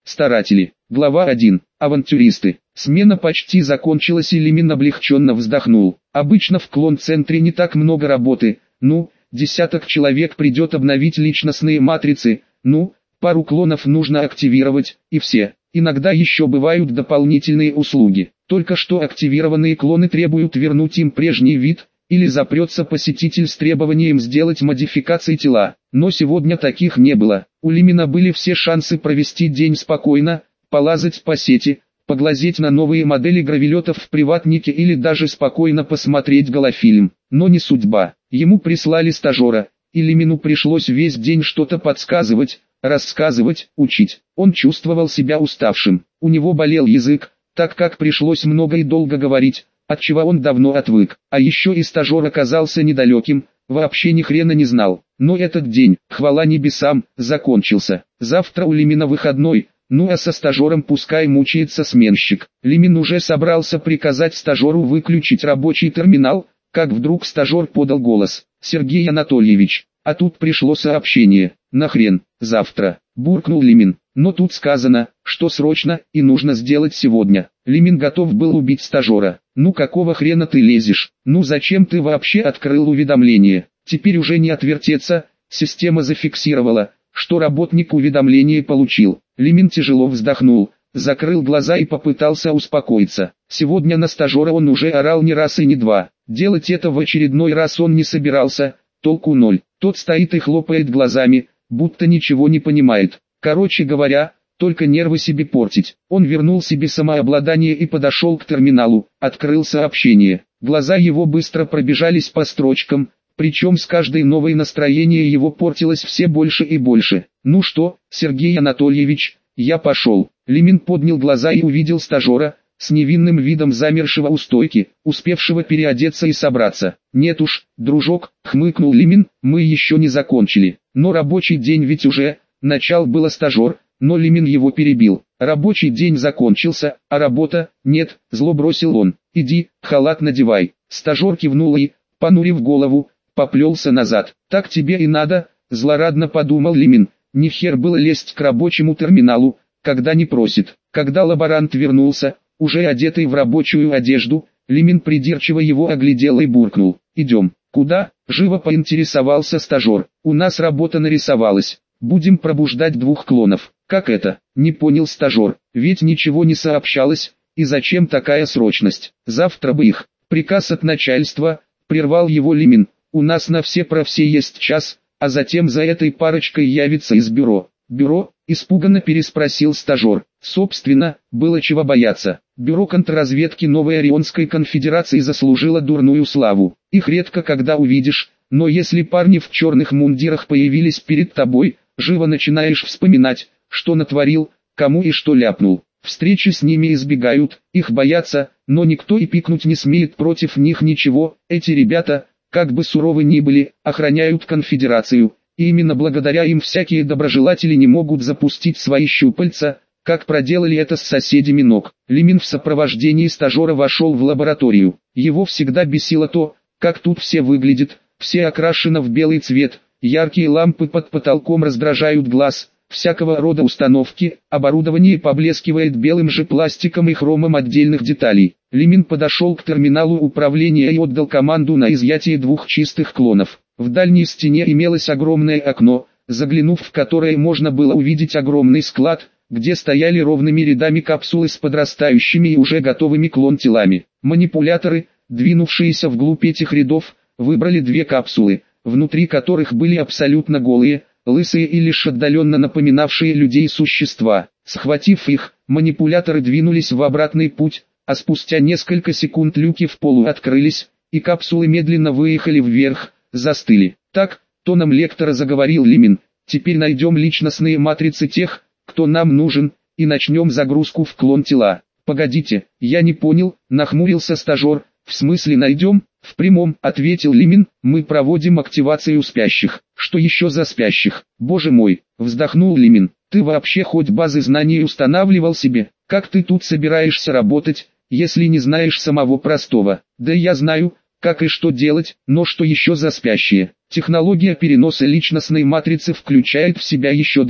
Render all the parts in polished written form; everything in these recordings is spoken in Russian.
Старатели. Глава 1. Авантюристы. Смена почти закончилась, и Лимин облегченно вздохнул. Обычно в клон-центре не так много работы, десяток человек придет обновить личностные матрицы, пару клонов нужно активировать, и все. Иногда еще бывают дополнительные услуги. Только что активированные клоны требуют вернуть им прежний вид, или запрется посетитель с требованием сделать модификации тела. Но сегодня таких не было. У Лимина были все шансы провести день спокойно, полазать по сети, поглазеть на новые модели гравелетов в приватнике или даже спокойно посмотреть голофильм. Но не судьба. Ему прислали стажера, и Лимину пришлось весь день что-то подсказывать, рассказывать, учить. Он чувствовал себя уставшим. У него болел язык, так как пришлось много и долго говорить, от чего он давно отвык. А еще и стажер оказался недалеким, вообще ни хрена не знал. Но этот день, хвала небесам, закончился. Завтра у Лимина выходной, а со стажером пускай мучается сменщик. Лимин уже собрался приказать стажеру выключить рабочий терминал, как вдруг стажер подал голос. «Сергей Анатольевич». А тут пришло сообщение. «Нахрен, завтра», буркнул Лимин. Но тут сказано, что срочно и нужно сделать сегодня. Лимин готов был убить стажера. Какого хрена ты лезешь? Зачем ты вообще открыл уведомление? Теперь уже не отвертеться, система зафиксировала, что работник уведомление получил. Лимин тяжело вздохнул, закрыл глаза и попытался успокоиться. Сегодня на стажера он уже орал не раз и не два. Делать это в очередной раз он не собирался, толку ноль. Тот стоит и хлопает глазами, будто ничего не понимает. Короче говоря, только нервы себе портить. Он вернул себе самообладание и подошел к терминалу, открыл сообщение. Глаза его быстро пробежались по строчкам, причем с каждой новой настроение его портилось все больше и больше. «Ну что, Сергей Анатольевич, я пошел». Лимин поднял глаза и увидел стажера, с невинным видом замершего у стойки, успевшего переодеться и собраться. «Нет уж, дружок», — хмыкнул Лимин, — «мы еще не закончили. Но рабочий день ведь уже...» Начал было стажер, но Лимин его перебил. «Рабочий день закончился, а работа, нет», зло бросил он. «Иди, халат надевай». Стажер кивнул и, понурив голову, поплелся назад. «Так тебе и надо», злорадно подумал Лимин. Не хер было лезть к рабочему терминалу, когда не просит. Когда лаборант вернулся, уже одетый в рабочую одежду, Лимин придирчиво его оглядел и буркнул. «Идем». «Куда?» – живо поинтересовался стажер. «У нас работа нарисовалась. Будем пробуждать 2 клонов». «Как это?» – не понял стажер. «Ведь ничего не сообщалось, и зачем такая срочность? Завтра бы их». «Приказ от начальства», – прервал его Лимин. «У нас на все про все есть час, а затем за этой парочкой явится из бюро». «Бюро?» – испуганно переспросил стажер. Собственно, было чего бояться. Бюро контрразведки Новой Орионской конфедерации заслужило дурную славу. Их редко когда увидишь, но если парни в черных мундирах появились перед тобой, живо начинаешь вспоминать, что натворил, кому и что ляпнул. Встречи с ними избегают, их боятся, но никто и пикнуть не смеет против них ничего. Эти ребята, как бы суровы ни были, охраняют конфедерацию, и именно благодаря им всякие доброжелатели не могут запустить свои щупальца, как проделали это с соседями ног. Лимин в сопровождении стажера вошел в лабораторию. Его всегда бесило то, как тут все выглядит, все окрашено в белый цвет, яркие лампы под потолком раздражают глаз, всякого рода установки, оборудование поблескивает белым же пластиком и хромом отдельных деталей. Лимин подошел к терминалу управления и отдал команду на изъятие 2 чистых клонов. В дальней стене имелось огромное окно, заглянув в которое можно было увидеть огромный склад, где стояли ровными рядами капсулы с подрастающими и уже готовыми клон-телами. Манипуляторы, двинувшиеся вглубь этих рядов, выбрали 2 капсулы, внутри которых были абсолютно голые, лысые и лишь отдаленно напоминавшие людей существа. Схватив их, манипуляторы двинулись в обратный путь, а спустя несколько секунд люки в полу открылись, и капсулы медленно выехали вверх, застыли. «Так», тоном лектора заговорил Лимин, «теперь найдем личностные матрицы тех, кто нам нужен, и начнем загрузку в клон-тела». «Погодите, я не понял», нахмурился стажер. «В смысле найдем?» «В прямом», ответил Лимин, «мы проводим активацию спящих». «Что еще за спящих?» «Боже мой», вздохнул Лимин, «ты вообще хоть базы знаний устанавливал себе? Как ты тут собираешься работать, если не знаешь самого простого?» «Да я знаю, как и что делать, но что еще за спящие?» «Технология переноса личностной матрицы включает в себя еще 2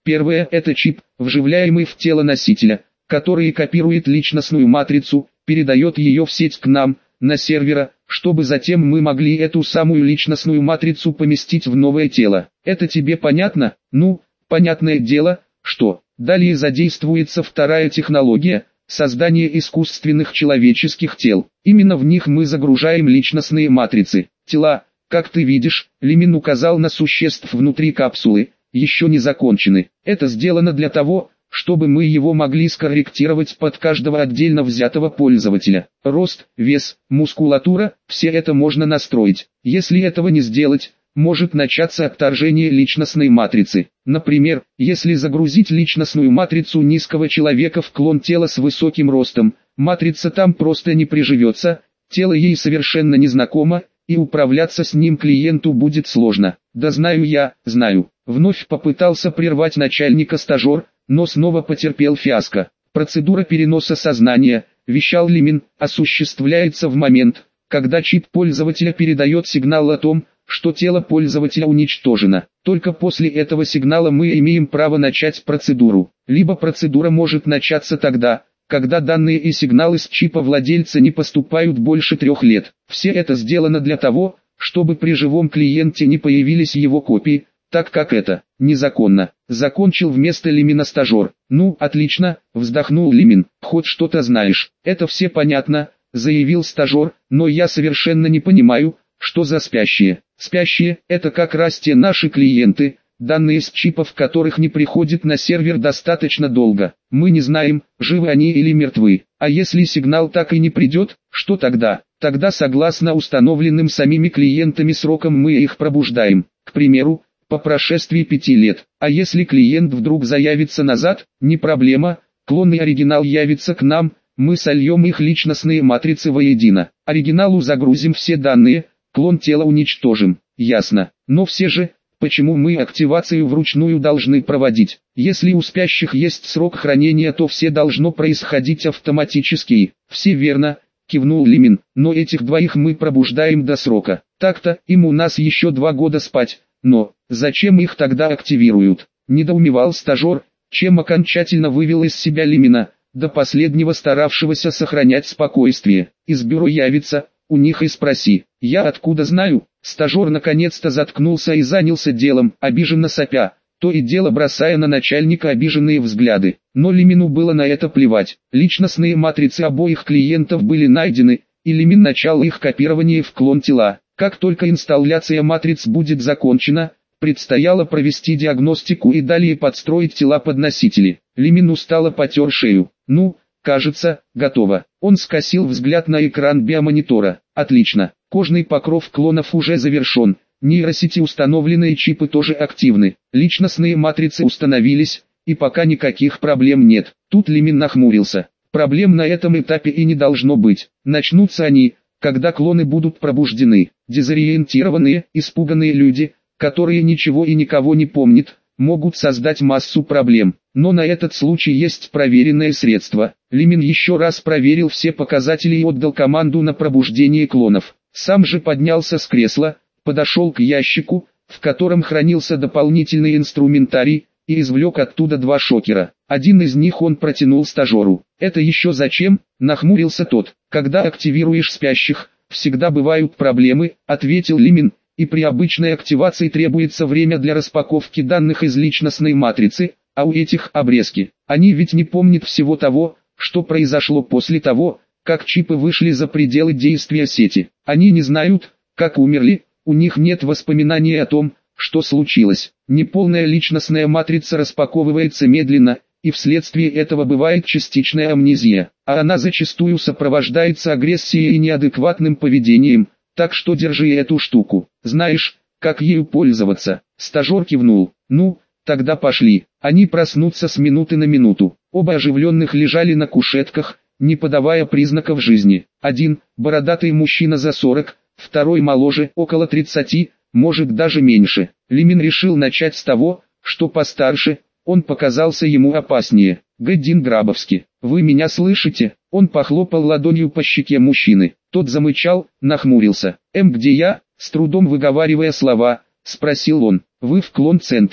Первое – это чип, вживляемый в тело носителя, который копирует личностную матрицу, передает ее в сеть к нам, на сервера, чтобы затем мы могли эту самую личностную матрицу поместить в новое тело. Это тебе понятно? Ну, понятное дело, что. Далее задействуется вторая технология – создание искусственных человеческих тел. Именно в них мы загружаем личностные матрицы. Тела, как ты видишь, Лимин указал на существ внутри капсулы, еще не закончены. Это сделано для того, чтобы мы его могли скорректировать под каждого отдельно взятого пользователя. Рост, вес, мускулатура – все это можно настроить. Если этого не сделать, может начаться отторжение личностной матрицы. Например, если загрузить личностную матрицу низкого человека в клон тела с высоким ростом, матрица там просто не приживется, тело ей совершенно незнакомо, и управляться с ним клиенту будет сложно. Да знаю я, знаю. Вновь попытался прервать начальника стажер, но снова потерпел фиаско. Процедура переноса сознания, вещал Лимин, осуществляется в момент, когда чип пользователя передает сигнал о том, что тело пользователя уничтожено. Только после этого сигнала мы имеем право начать процедуру. Либо процедура может начаться тогда, когда данные и сигналы с чипа владельца не поступают больше 3 лет. Все это сделано для того, чтобы при живом клиенте не появились его копии, так как это незаконно. Закончил вместо Лимина стажер. Ну, отлично, вздохнул Лимин. Хоть что-то знаешь. Это все понятно, заявил стажер, но я совершенно не понимаю, что за спящие. Спящие – это как раз те наши клиенты, данные с чипов которых не приходят на сервер достаточно долго. Мы не знаем, живы они или мертвы. А если сигнал так и не придет, что тогда? Тогда согласно установленным самими клиентами срокам мы их пробуждаем. К примеру, по прошествии 5 лет. А если клиент вдруг заявится назад, не проблема, клон и оригинал явится к нам, мы сольем их личностные матрицы воедино. Оригиналу загрузим все данные, клон тела уничтожим. Ясно. Но все же, почему мы активацию вручную должны проводить? Если у спящих есть срок хранения, то все должно происходить автоматически. Все верно, кивнул Лимин, но этих двоих мы пробуждаем до срока. Так-то, им у нас еще 2 года спать. Но, зачем их тогда активируют? Недоумевал стажер, чем окончательно вывел из себя Лимина, до последнего старавшегося сохранять спокойствие. Из бюро явится, у них и спроси. Я откуда знаю? Стажер наконец-то заткнулся и занялся делом, обиженно сопя, то и дело бросая на начальника обиженные взгляды. Но Лимину было на это плевать. Личностные матрицы обоих клиентов были найдены, и Лимин начал их копирование в клон тела. Как только инсталляция матриц будет закончена, предстояло провести диагностику и далее подстроить тела под носители. Лимин устало потер шею. Ну, кажется, готово. Он скосил взгляд на экран биомонитора. Отлично. Кожный покров клонов уже завершен. Нейросети установленные чипы тоже активны. Личностные матрицы установились, и пока никаких проблем нет. Тут Лимин нахмурился. Проблем на этом этапе и не должно быть. Начнутся они, когда клоны будут пробуждены. Дезориентированные, испуганные люди, которые ничего и никого не помнят, могут создать массу проблем. Но на этот случай есть проверенное средство. Лимин еще раз проверил все показатели и отдал команду на пробуждение клонов. Сам же поднялся с кресла, подошел к ящику, в котором хранился дополнительный инструментарий, и извлек оттуда 2 шокера. Один из них он протянул стажеру. «Это еще зачем?» – нахмурился тот. «Когда активируешь спящих, всегда бывают проблемы», – ответил Лимин, «и при обычной активации требуется время для распаковки данных из личностной матрицы, а у этих обрезки. Они ведь не помнят всего того, что произошло после того, как чипы вышли за пределы действия сети. Они не знают, как умерли, у них нет воспоминаний о том, что случилось. Неполная личностная матрица распаковывается медленно, и вследствие этого бывает частичная амнезия, а она зачастую сопровождается агрессией и неадекватным поведением, так что держи эту штуку. Знаешь, как ею пользоваться?» Стажер кивнул. «Ну, тогда пошли». Они проснутся с минуты на минуту. Оба оживленных лежали на кушетках, не подавая признаков жизни. Один, бородатый мужчина за 40, второй моложе, около 30, может даже меньше. Лимин решил начать с того, что постарше, он показался ему опаснее. «Гэддин Грабовский, вы меня слышите?» Он похлопал ладонью по щеке мужчины. Тот замычал, нахмурился. «Где я?» С трудом выговаривая слова, спросил он. «Вы в клон-центре.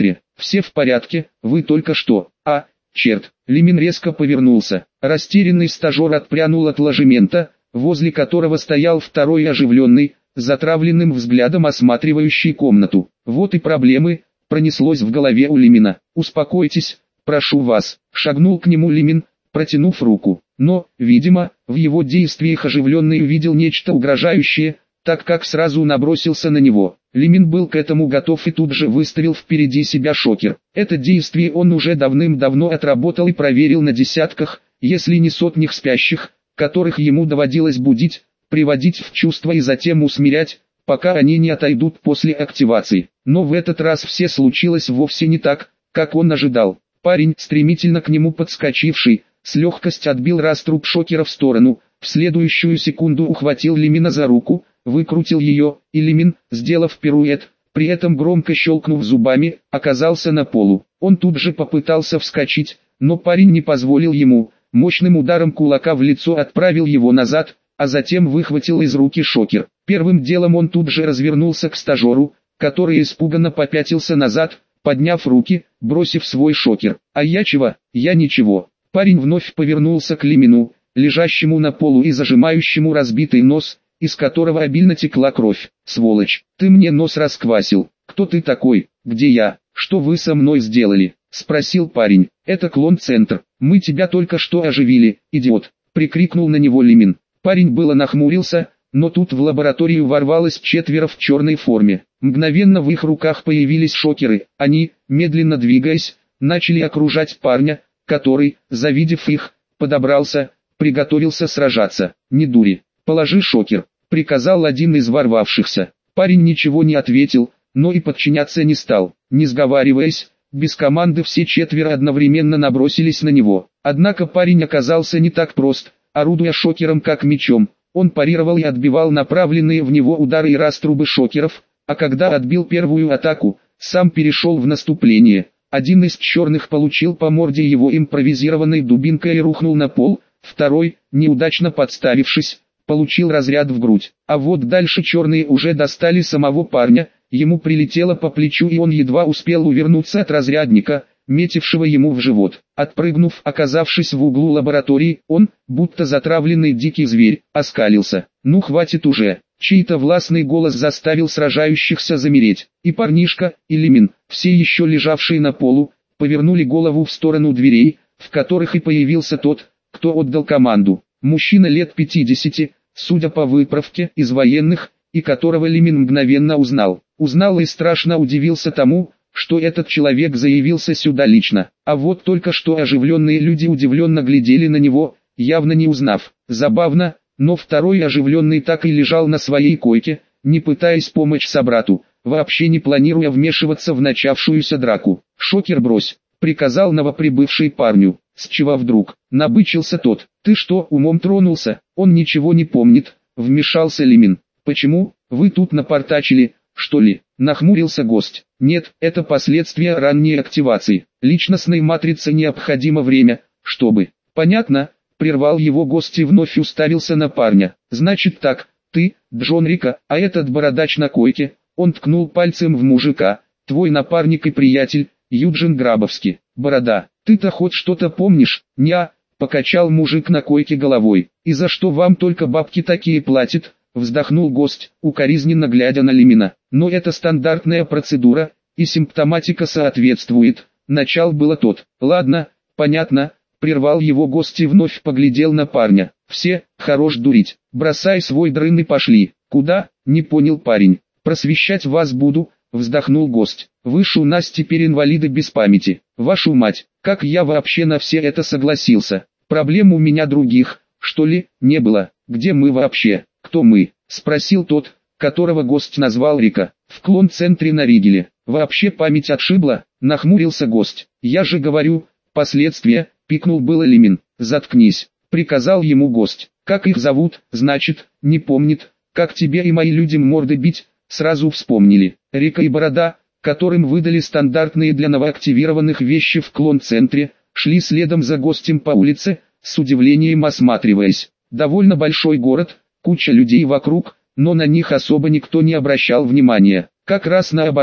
все в порядке, вы только что, черт, Лимин резко повернулся, растерянный стажер отпрянул от ложемента, возле которого стоял второй оживленный, затравленным взглядом осматривающий комнату. Вот и проблемы, пронеслось в голове у Лимина. Успокойтесь, прошу вас, шагнул к нему Лимин, протянув руку. Но, видимо, в его действиях оживленный увидел нечто угрожающее, так как сразу набросился на него. Лимин был к этому готов и тут же выставил впереди себя шокер. Это действие он уже давным-давно отработал и проверил на десятках, если не сотнях спящих, которых ему доводилось будить, приводить в чувство и затем усмирять, пока они не отойдут после активации. Но в этот раз все случилось вовсе не так, как он ожидал. Парень, стремительно к нему подскочивший, с легкостью отбил раструб шокера в сторону, в следующую секунду ухватил Лимина за руку, выкрутил ее, и Лимин, сделав пируэт, при этом громко щелкнув зубами, оказался на полу. Он тут же попытался вскочить, но парень не позволил ему, мощным ударом кулака в лицо отправил его назад, а затем выхватил из руки шокер. Первым делом он тут же развернулся к стажеру, который испуганно попятился назад, подняв руки, бросив свой шокер. «А я чего? Я ничего». Парень вновь повернулся к Лимину, лежащему на полу и зажимающему разбитый нос, из которого обильно текла кровь. «Сволочь, ты мне нос расквасил. Кто ты такой? Где я? Что вы со мной сделали?» — спросил парень. «Это клон-центр. Мы тебя только что оживили, идиот!» — прикрикнул на него Лимин. Парень было нахмурился, но тут в лабораторию ворвалось 4 в черной форме. Мгновенно в их руках появились шокеры. Они, медленно двигаясь, начали окружать парня, который, завидев их, подобрался, приготовился сражаться. «Не дури, положи шокер», — приказал один из ворвавшихся. Парень ничего не ответил, но и подчиняться не стал. Не сговариваясь, без команды все 4 одновременно набросились на него. Однако парень оказался не так прост. Орудуя шокером как мечом, он парировал и отбивал направленные в него удары и раструбы шокеров, а когда отбил первую атаку, сам перешел в наступление. Один из черных получил по морде его импровизированной дубинкой и рухнул на пол, второй, неудачно подставившись, получил разряд в грудь. А вот дальше черные уже достали самого парня, ему прилетело по плечу и он едва успел увернуться от разрядника, метившего ему в живот. Отпрыгнув, оказавшись в углу лаборатории, он, будто затравленный дикий зверь, оскалился. «Ну хватит уже!» Чей-то властный голос заставил сражающихся замереть. И парнишка, и Лимин, все еще лежавшие на полу, повернули голову в сторону дверей, в которых и появился тот, кто отдал команду. Мужчина лет 50, судя по выправке, из военных, и которого Лимин мгновенно узнал. Узнал и страшно удивился тому, что этот человек заявился сюда лично. А вот только что оживленные люди удивленно глядели на него, явно не узнав. Забавно, но второй оживленный так и лежал на своей койке, не пытаясь помочь собрату, вообще не планируя вмешиваться в начавшуюся драку. «Шокер брось», — приказал новоприбывший парню. «С чего вдруг?» — набычился тот. «Ты что, умом тронулся? Он ничего не помнит», — вмешался Лимин. «Почему? Вы тут напортачили, что ли?» — нахмурился гость. «Нет, это последствия ранней активации. Личностной матрице необходимо время, чтобы...» «Понятно», — прервал его гость и вновь уставился на парня. «Значит так, ты, Джон Рика, а этот бородач на койке», — он ткнул пальцем в мужика, «твой напарник и приятель, Юджин Грабовский. Борода, ты-то хоть что-то помнишь?» «Ня», — покачал мужик на койке головой. «И за что вам только бабки такие платят?» Вздохнул гость, укоризненно глядя на Лимина. «Но это стандартная процедура, и симптоматика соответствует». Начал было тот. «Ладно, понятно», — прервал его гость и вновь поглядел на парня. «Все, хорош дурить, бросай свой дрын и пошли». «Куда?» — не понял парень. «Просвещать вас буду», — вздохнул гость. «Вы ж у нас теперь инвалиды без памяти. Вашу мать, как я вообще на все это согласился? Проблем у меня других, что ли, не было. Где мы вообще?» «Кто мы?» — спросил тот, которого гость назвал Рика. «В клон-центре на Ригеле. Вообще память отшибла?» — нахмурился гость. «Я же говорю, последствия», — пикнул было Лимин. «Заткнись», — приказал ему гость. «Как их зовут, значит, не помнит, как тебе и мои люди морды бить?» Сразу вспомнили. Рика и Борода, которым выдали стандартные для новоактивированных вещи в клон-центре, шли следом за гостем по улице, с удивлением осматриваясь. Довольно большой город, куча людей вокруг, но на них особо никто не обращал внимания. Как раз наоборот,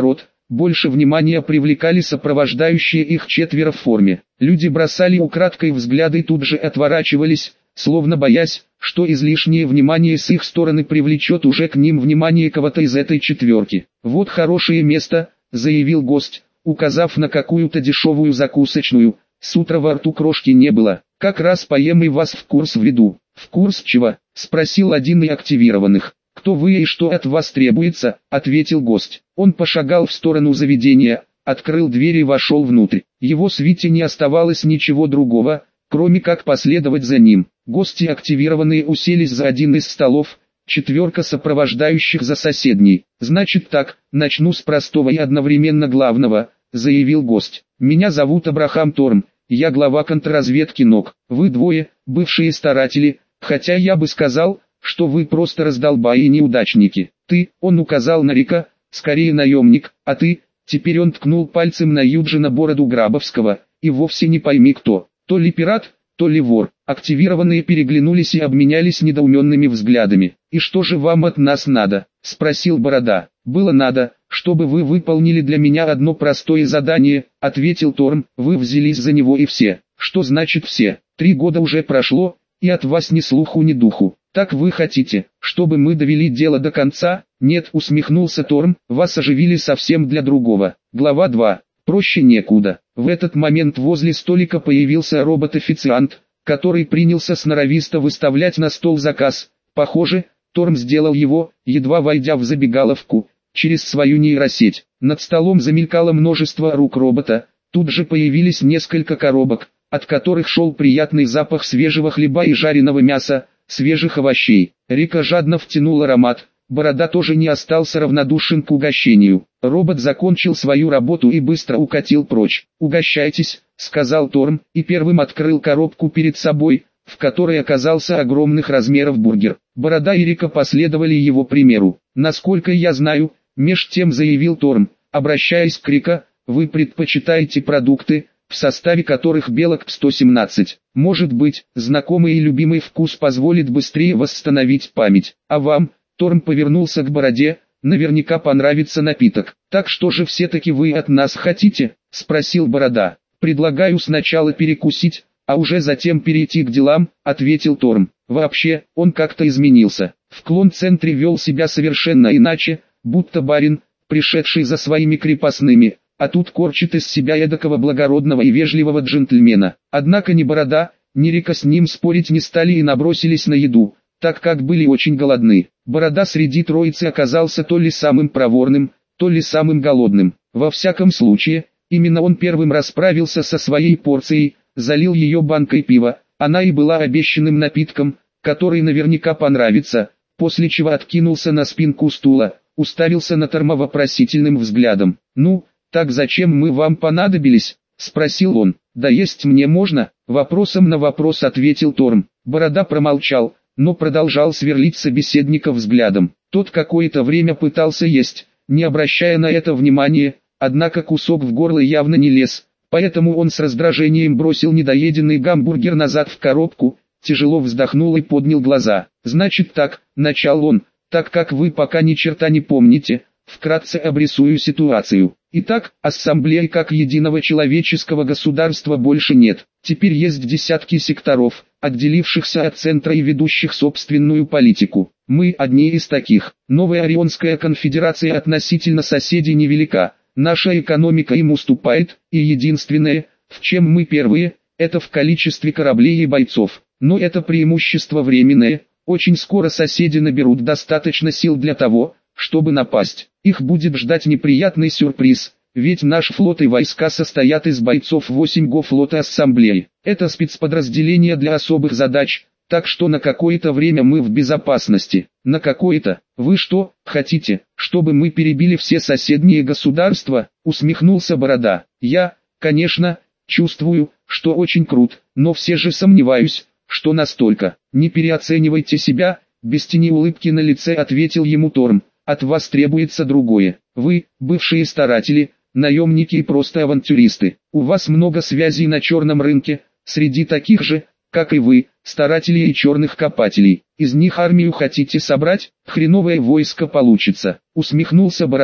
Больше внимания привлекали сопровождающие их четверо в форме. Люди бросали украдкой взгляды и тут же отворачивались, словно боясь, что излишнее внимание с их стороны привлечет уже к ним внимание кого-то из этой четверки. «Вот хорошее место», — заявил гость, указав на какую-то дешевую закусочную. «С утра во рту крошки не было. Как раз поем и вас в курс введу». «В курс чего?» — спросил один из активированных. «Кто вы и что от вас требуется?» — ответил гость. Он пошагал в сторону заведения, открыл дверь и вошел внутрь. Его свите не оставалось ничего другого, кроме как последовать за ним. Гости активированные уселись за один из столов, четверка сопровождающих за соседний. «Значит так, начну с простого и одновременно главного», — заявил гость. «Меня зовут Абрахам Торм, я глава контрразведки НОК. Вы двое, бывшие старатели, хотя я бы сказал, что вы просто раздолбаи и неудачники. Ты», — он указал на Рика, — «скорее наемник, а ты», — теперь он ткнул пальцем на Юджина Бороду Грабовского, — «и вовсе не пойми кто, то ли пират, то ли вор». Активированные переглянулись и обменялись недоуменными взглядами. «И что же вам от нас надо?» — спросил Борода. «Было надо, чтобы вы выполнили для меня одно простое задание», — ответил Торм. «Вы взялись за него и все». «Что значит все? 3 года уже прошло, и от вас ни слуху ни духу. Так вы хотите, чтобы мы довели дело до конца?» «Нет», — усмехнулся Торм, — «вас оживили совсем для другого». Глава 2. Проще некуда. В этот момент возле столика появился робот-официант, который принялся сноровисто выставлять на стол заказ. Похоже, Торм сделал его, едва войдя в забегаловку, через свою нейросеть. Над столом замелькало множество рук робота, тут же появились несколько коробок, от которых шел приятный запах свежего хлеба и жареного мяса, свежих овощей. Рика жадно втянул аромат. Борода тоже не остался равнодушен к угощению. Робот закончил свою работу и быстро укатил прочь. «Угощайтесь», — сказал Торм, и первым открыл коробку перед собой, в которой оказался огромных размеров бургер. Борода и Рика последовали его примеру. «Насколько я знаю», — меж тем заявил Торм, обращаясь к Рика, — «вы предпочитаете продукты, в составе которых белок 117. Может быть, знакомый и любимый вкус позволит быстрее восстановить память. А вам?» Торм повернулся к Бороде, — «наверняка понравится напиток». «Так что же все-таки вы от нас хотите?» — спросил Борода. «Предлагаю сначала перекусить, а уже затем перейти к делам», — ответил Торм. Вообще, он как-то изменился. В клон-центре вел себя совершенно иначе, будто барин, пришедший за своими крепостными, а тут корчит из себя эдакого благородного и вежливого джентльмена. Однако ни Борода, ни Рика с ним спорить не стали и набросились на еду, так как были очень голодны. Борода среди троицы оказался то ли самым проворным, то ли самым голодным. Во всяком случае, именно он первым расправился со своей порцией, залил ее банкой пива, она и была обещанным напитком, который наверняка понравится, после чего откинулся на спинку стула, уставился на Торма вопросительным взглядом. «Ну, так зачем мы вам понадобились?» — спросил он. «Да есть мне можно?» — вопросом на вопрос ответил Торм. Борода промолчал, но продолжал сверлить собеседника взглядом. Тот какое-то время пытался есть, не обращая на это внимания, однако кусок в горло явно не лез, поэтому он с раздражением бросил недоеденный гамбургер назад в коробку, тяжело вздохнул и поднял глаза. «Значит так», — начал он, — «так как вы пока ни черта не помните, вкратце обрисую ситуацию. Итак, ассамблеи как единого человеческого государства больше нет. Теперь есть десятки секторов, отделившихся от центра и ведущих собственную политику. Мы одни из таких. Новая Орионская конфедерация относительно соседей невелика. Наша экономика им уступает, и единственное, в чем мы первые, это в количестве кораблей и бойцов. Но это преимущество временное. Очень скоро соседи наберут достаточно сил для того, чтобы напасть. Их будет ждать неприятный сюрприз, ведь наш флот и войска состоят из бойцов 8-го флота Ассамблеи. Это спецподразделение для особых задач, так что на какое-то время мы в безопасности. На какое-то? Вы что, хотите, чтобы мы перебили все соседние государства? Усмехнулся Борода. Я, конечно, чувствую, что очень крут, но все же сомневаюсь, что настолько. Не переоценивайте себя, без тени улыбки на лице ответил ему Торм. От вас требуется другое. Вы, бывшие старатели, наемники и просто авантюристы. У вас много связей на черном рынке, среди таких же, как и вы, старателей и черных копателей. Из них армию хотите собрать? Хреновое войско получится. Усмехнулся Борода.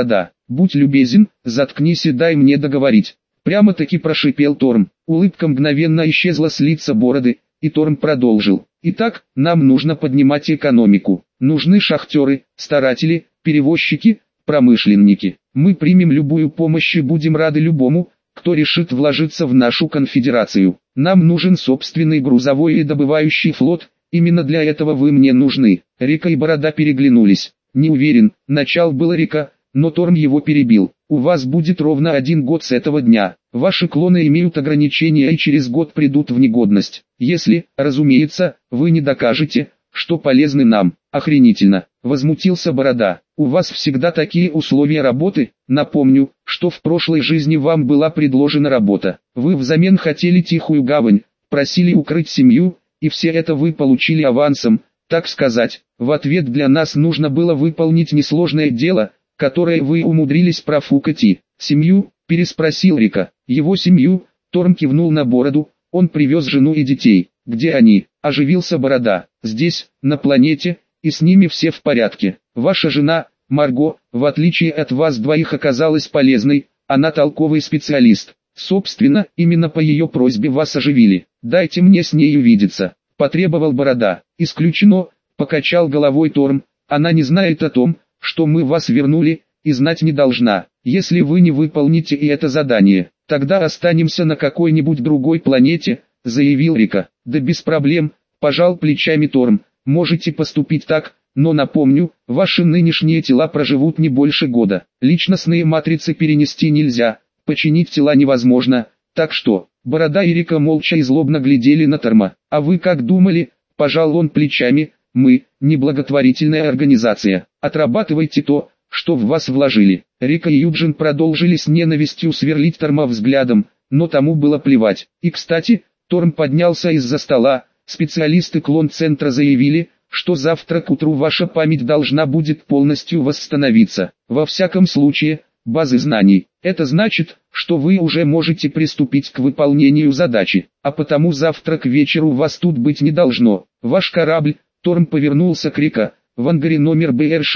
Будь любезен, заткнись и дай мне договорить. Прямо-таки прошипел Торм. Улыбка мгновенно исчезла с лица Бороды, и Торм продолжил. Итак, нам нужно поднимать экономику. Нужны шахтеры, старатели, перевозчики, промышленники. Мы примем любую помощь и будем рады любому, кто решит вложиться в нашу конфедерацию. Нам нужен собственный грузовой и добывающий флот, именно для этого вы мне нужны. Рика и Борода переглянулись. Не уверен, начал было Рика, но Торм его перебил. У вас будет ровно 1 год с этого дня. Ваши клоны имеют ограничения и через год придут в негодность. Если, разумеется, вы не докажете, что полезны нам. Охренительно, возмутился Борода. У вас всегда такие условия работы? Напомню, что в прошлой жизни вам была предложена работа. Вы взамен хотели тихую гавань, просили укрыть семью, и все это вы получили авансом, так сказать. В ответ для нас нужно было выполнить несложное дело, которое вы умудрились профукать и... «Семью?» – переспросил Рика. «Его семью?» – Торм кивнул на Бороду. «Он привез жену и детей. Где они?» – оживился Борода. «Здесь, на планете, и с ними все в порядке. Ваша жена, Марго, в отличие от вас двоих оказалась полезной, она толковый специалист. Собственно, именно по ее просьбе вас оживили. Дайте мне с ней увидеться», – потребовал Борода. «Исключено», – покачал головой Торм. «Она не знает о том, что мы вас вернули, и знать не должна. Если вы не выполните и это задание, тогда останемся на какой-нибудь другой планете», – заявил Рика. «Да без проблем», – пожал плечами Торм. «Можете поступить так, но напомню, ваши нынешние тела проживут не больше года. Личностные матрицы перенести нельзя, починить тела невозможно, так что...» Борода и Рика молча и злобно глядели на Торма. «А вы как думали?» – пожал он плечами. «Мы, не благотворительная организация, отрабатывайте то, что в вас вложили». Рика и Юджин продолжили с ненавистью сверлить Торма взглядом, но тому было плевать. И кстати, Торм поднялся из-за стола. Специалисты клон-центра заявили, что завтра к утру ваша память должна будет полностью восстановиться. Во всяком случае, базы знаний. Это значит, что вы уже можете приступить к выполнению задачи, а потому завтра к вечеру вас тут быть не должно. Ваш корабль... Торм повернулся к Рика. В ангаре номер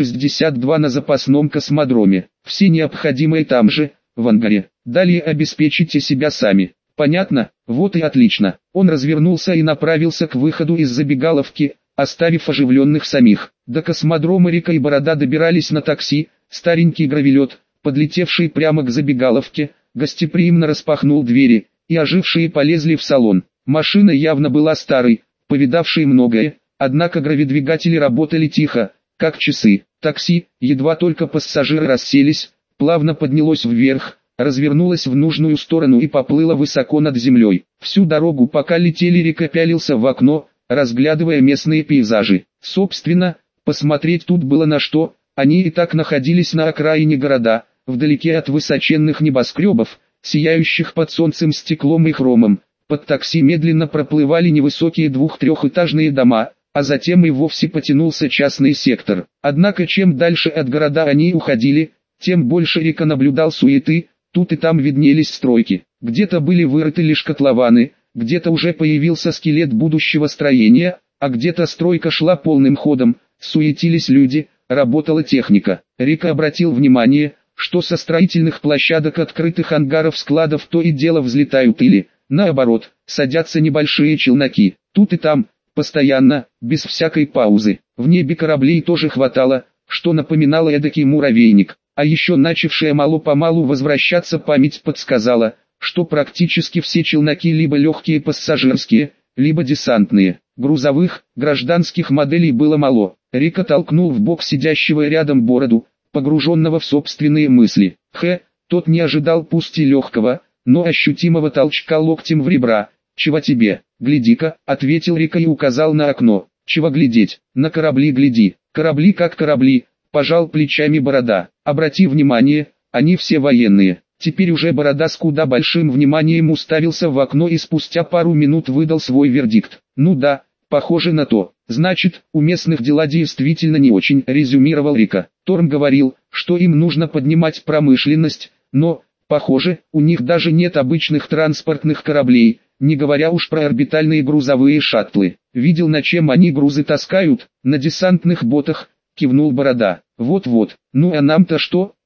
БР-62 на запасном космодроме. Все необходимые там же, в ангаре. Далее обеспечите себя сами. Понятно? Вот и отлично. Он развернулся и направился к выходу из забегаловки, оставив оживленных самих. До космодрома Рика и Борода добирались на такси. Старенький гравелет, подлетевший прямо к забегаловке, гостеприимно распахнул двери, и ожившие полезли в салон. Машина явно была старой, повидавшей многое. Однако гравидвигатели работали тихо, как часы. Такси, едва только пассажиры расселись, плавно поднялось вверх, развернулось в нужную сторону и поплыло высоко над землей. Всю дорогу, пока летели, Рика пялился в окно, разглядывая местные пейзажи. Собственно, посмотреть тут было на что. Они и так находились на окраине города, вдалеке от высоченных небоскребов, сияющих под солнцем стеклом и хромом. Под такси медленно проплывали невысокие 2-3-этажные дома, а затем и вовсе потянулся частный сектор. Однако чем дальше от города они уходили, тем больше Рика наблюдал суеты. Тут и там виднелись стройки, где-то были вырыты лишь котлованы, где-то уже появился скелет будущего строения, а где-то стройка шла полным ходом, суетились люди, работала техника. Рика обратил внимание, что со строительных площадок открытых ангаров складов то и дело взлетают или, наоборот, садятся небольшие челноки. Тут и там, постоянно, без всякой паузы. В небе кораблей тоже хватало, что напоминало эдакий муравейник. А еще начавшая мало-помалу возвращаться память подсказала, что практически все челноки либо легкие пассажирские, либо десантные. Грузовых, гражданских моделей было мало. Рика толкнул в бок сидящего рядом Бороду, погруженного в собственные мысли. Тот не ожидал пусть и легкого, но ощутимого толчка локтем в ребра. «Чего тебе? Гляди-ка», — ответил Рика и указал на окно. «Чего глядеть? На корабли гляди». «Корабли как корабли», — пожал плечами Борода. «Обрати внимание, они все военные». Теперь уже Борода с куда большим вниманием уставился в окно и спустя пару минут выдал свой вердикт. «Ну да, похоже на то. Значит, у местных дела действительно не очень», — резюмировал Рика. Торм говорил, что им нужно поднимать промышленность, но, похоже, у них даже нет обычных транспортных кораблей, не говоря уж про орбитальные грузовые шаттлы. «Видел, на чем они грузы таскают? На десантных ботах», — кивнул Борода. «Вот-вот. Ну а нам-то что?»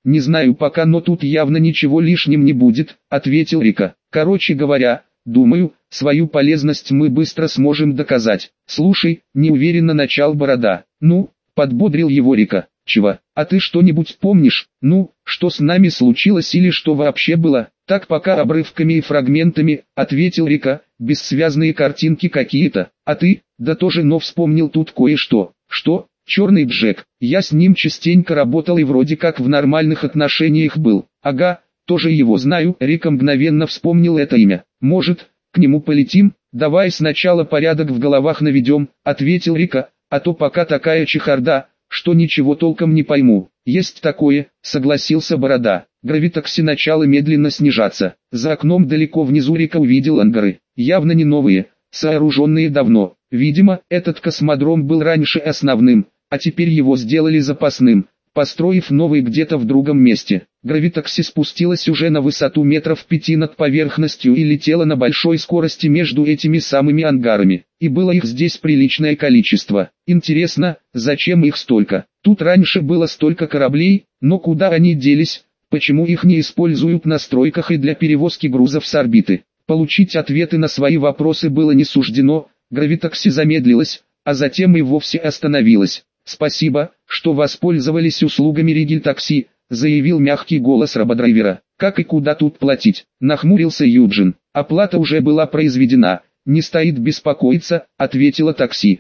Не знаю пока, но тут явно ничего лишним не будет, ответил Рика. Короче говоря, думаю, свою полезность мы быстро сможем доказать. Слушай, неуверенно начал Борода. Ну, подбодрил его Рика. Чего? А ты что-нибудь помнишь? Ну, что с нами случилось или что вообще было? Так пока обрывками и фрагментами, ответил Рика, бессвязные картинки какие-то. А ты? Да тоже, но вспомнил тут кое-что. Что? Черный Джек. Я с ним частенько работал и вроде как в нормальных отношениях был. Ага, тоже его знаю. Рика мгновенно вспомнил это имя. Может, к нему полетим? Давай сначала порядок в головах наведем, ответил Рика, а то пока такая чехарда, что ничего толком не пойму. Есть такое, согласился Борода. Гравитакси начало медленно снижаться. За окном далеко внизу Рика увидел ангары. Явно не новые, сооруженные давно. Видимо, этот космодром был раньше основным, а теперь его сделали запасным, построив новый где-то в другом месте. Гравитакси спустилась уже на высоту метров 5 над поверхностью и летела на большой скорости между этими самыми ангарами. И было их здесь приличное количество. Интересно, зачем их столько? Тут раньше было столько кораблей, но куда они делись? Почему их не используют на стройках и для перевозки грузов с орбиты? Получить ответы на свои вопросы было не суждено. Гравитакси замедлилась, а затем и вовсе остановилась. «Спасибо, что воспользовались услугами Ригель-такси», заявил мягкий голос рободрайвера. «Как и куда тут платить?» Нахмурился Юджин. «Оплата уже была произведена, не стоит беспокоиться», ответила такси.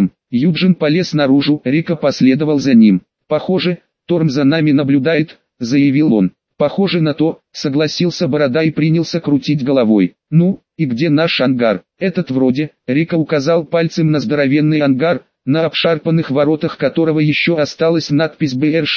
Юджин полез наружу, Рика последовал за ним. «Похоже, Торм за нами наблюдает», заявил он. «Похоже на то», согласился Борода и принялся крутить головой. «Ну, и где наш ангар?» «Этот вроде», Рика указал пальцем на здоровенный ангар, на обшарпанных воротах которого еще осталась надпись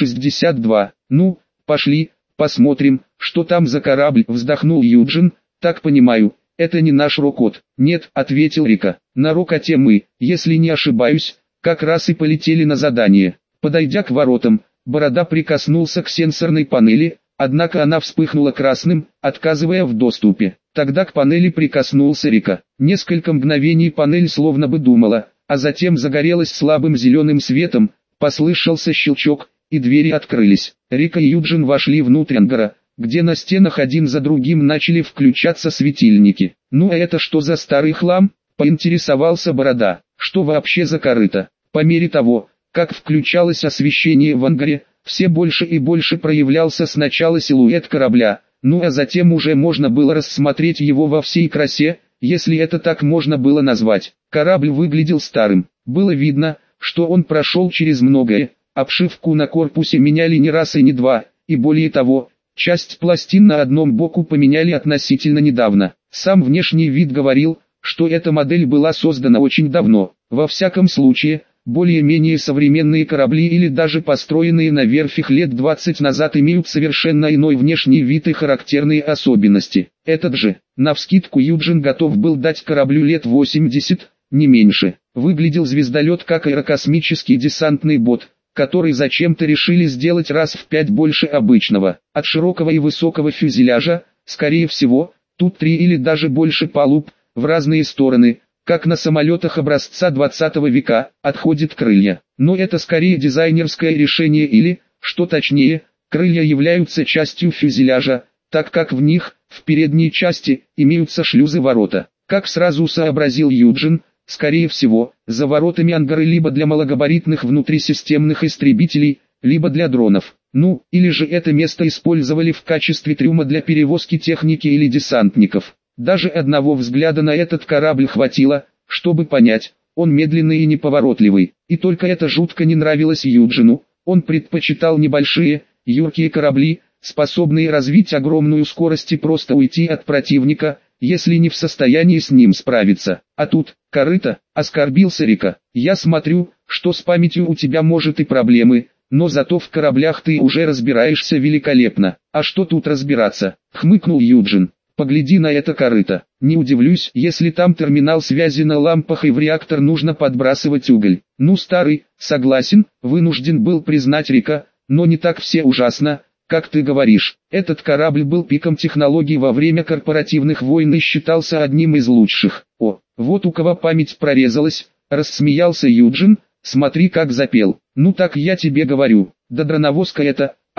БР-62. «Ну, пошли, посмотрим, что там за корабль», вздохнул Юджин. «Так понимаю, это не наш Рокот». «Нет», ответил Рика. «На Рокоте мы, если не ошибаюсь, как раз и полетели на задание». Подойдя к воротам, Борода прикоснулся к сенсорной панели, однако она вспыхнула красным, отказывая в доступе. Тогда к панели прикоснулся Рика. Несколько мгновений панель словно бы думала, а затем загорелась слабым зеленым светом, послышался щелчок, и двери открылись. Рика и Юджин вошли внутрь ангара, где на стенах один за другим начали включаться светильники. «Ну а это что за старый хлам?» – поинтересовался Борода. «Что вообще за корыто?» По мере того, как включалось освещение в ангаре, все больше и больше проявлялся сначала силуэт корабля, ну а затем уже можно было рассмотреть его во всей красе, если это так можно было назвать. Корабль выглядел старым. Было видно, что он прошел через многое. Обшивку на корпусе меняли не раз и не два, и более того, часть пластин на одном боку поменяли относительно недавно. Сам внешний вид говорил, что эта модель была создана очень давно. Во всяком случае, более-менее современные корабли или даже построенные на верфях лет 20 назад имеют совершенно иной внешний вид и характерные особенности. Этот же, навскидку Юджин готов был дать кораблю лет 80, не меньше. Выглядел звездолет как аэрокосмический десантный бот, который зачем-то решили сделать раз в 5 больше обычного. От широкого и высокого фюзеляжа, скорее всего, тут 3 или даже больше палуб, в разные стороны, как на самолетах образца 20 века, отходят крылья. Но это скорее дизайнерское решение или, что точнее, крылья являются частью фюзеляжа, так как в них, в передней части, имеются шлюзы-ворота. Как сразу сообразил Юджин, скорее всего, за воротами ангары либо для малогабаритных внутрисистемных истребителей, либо для дронов. Ну, или же это место использовали в качестве трюма для перевозки техники или десантников. Даже одного взгляда на этот корабль хватило, чтобы понять, он медленный и неповоротливый. И только это жутко не нравилось Юджину. Он предпочитал небольшие, юркие корабли, способные развить огромную скорость и просто уйти от противника, если не в состоянии с ним справиться. А тут, корыто, оскорбился Рика. Я смотрю, что с памятью у тебя может и проблемы, но зато в кораблях ты уже разбираешься великолепно. А что тут разбираться? Хмыкнул Юджин. Погляди на это корыто. Не удивлюсь, если там терминал связи на лампах и в реактор нужно подбрасывать уголь. Ну старый, согласен, вынужден был признать Рика, но не так все ужасно, как ты говоришь. Этот корабль был пиком технологий во время корпоративных войн и считался одним из лучших. О, вот у кого память прорезалась, рассмеялся Юджин, смотри как запел. Ну так я тебе говорю, да дроновозка это,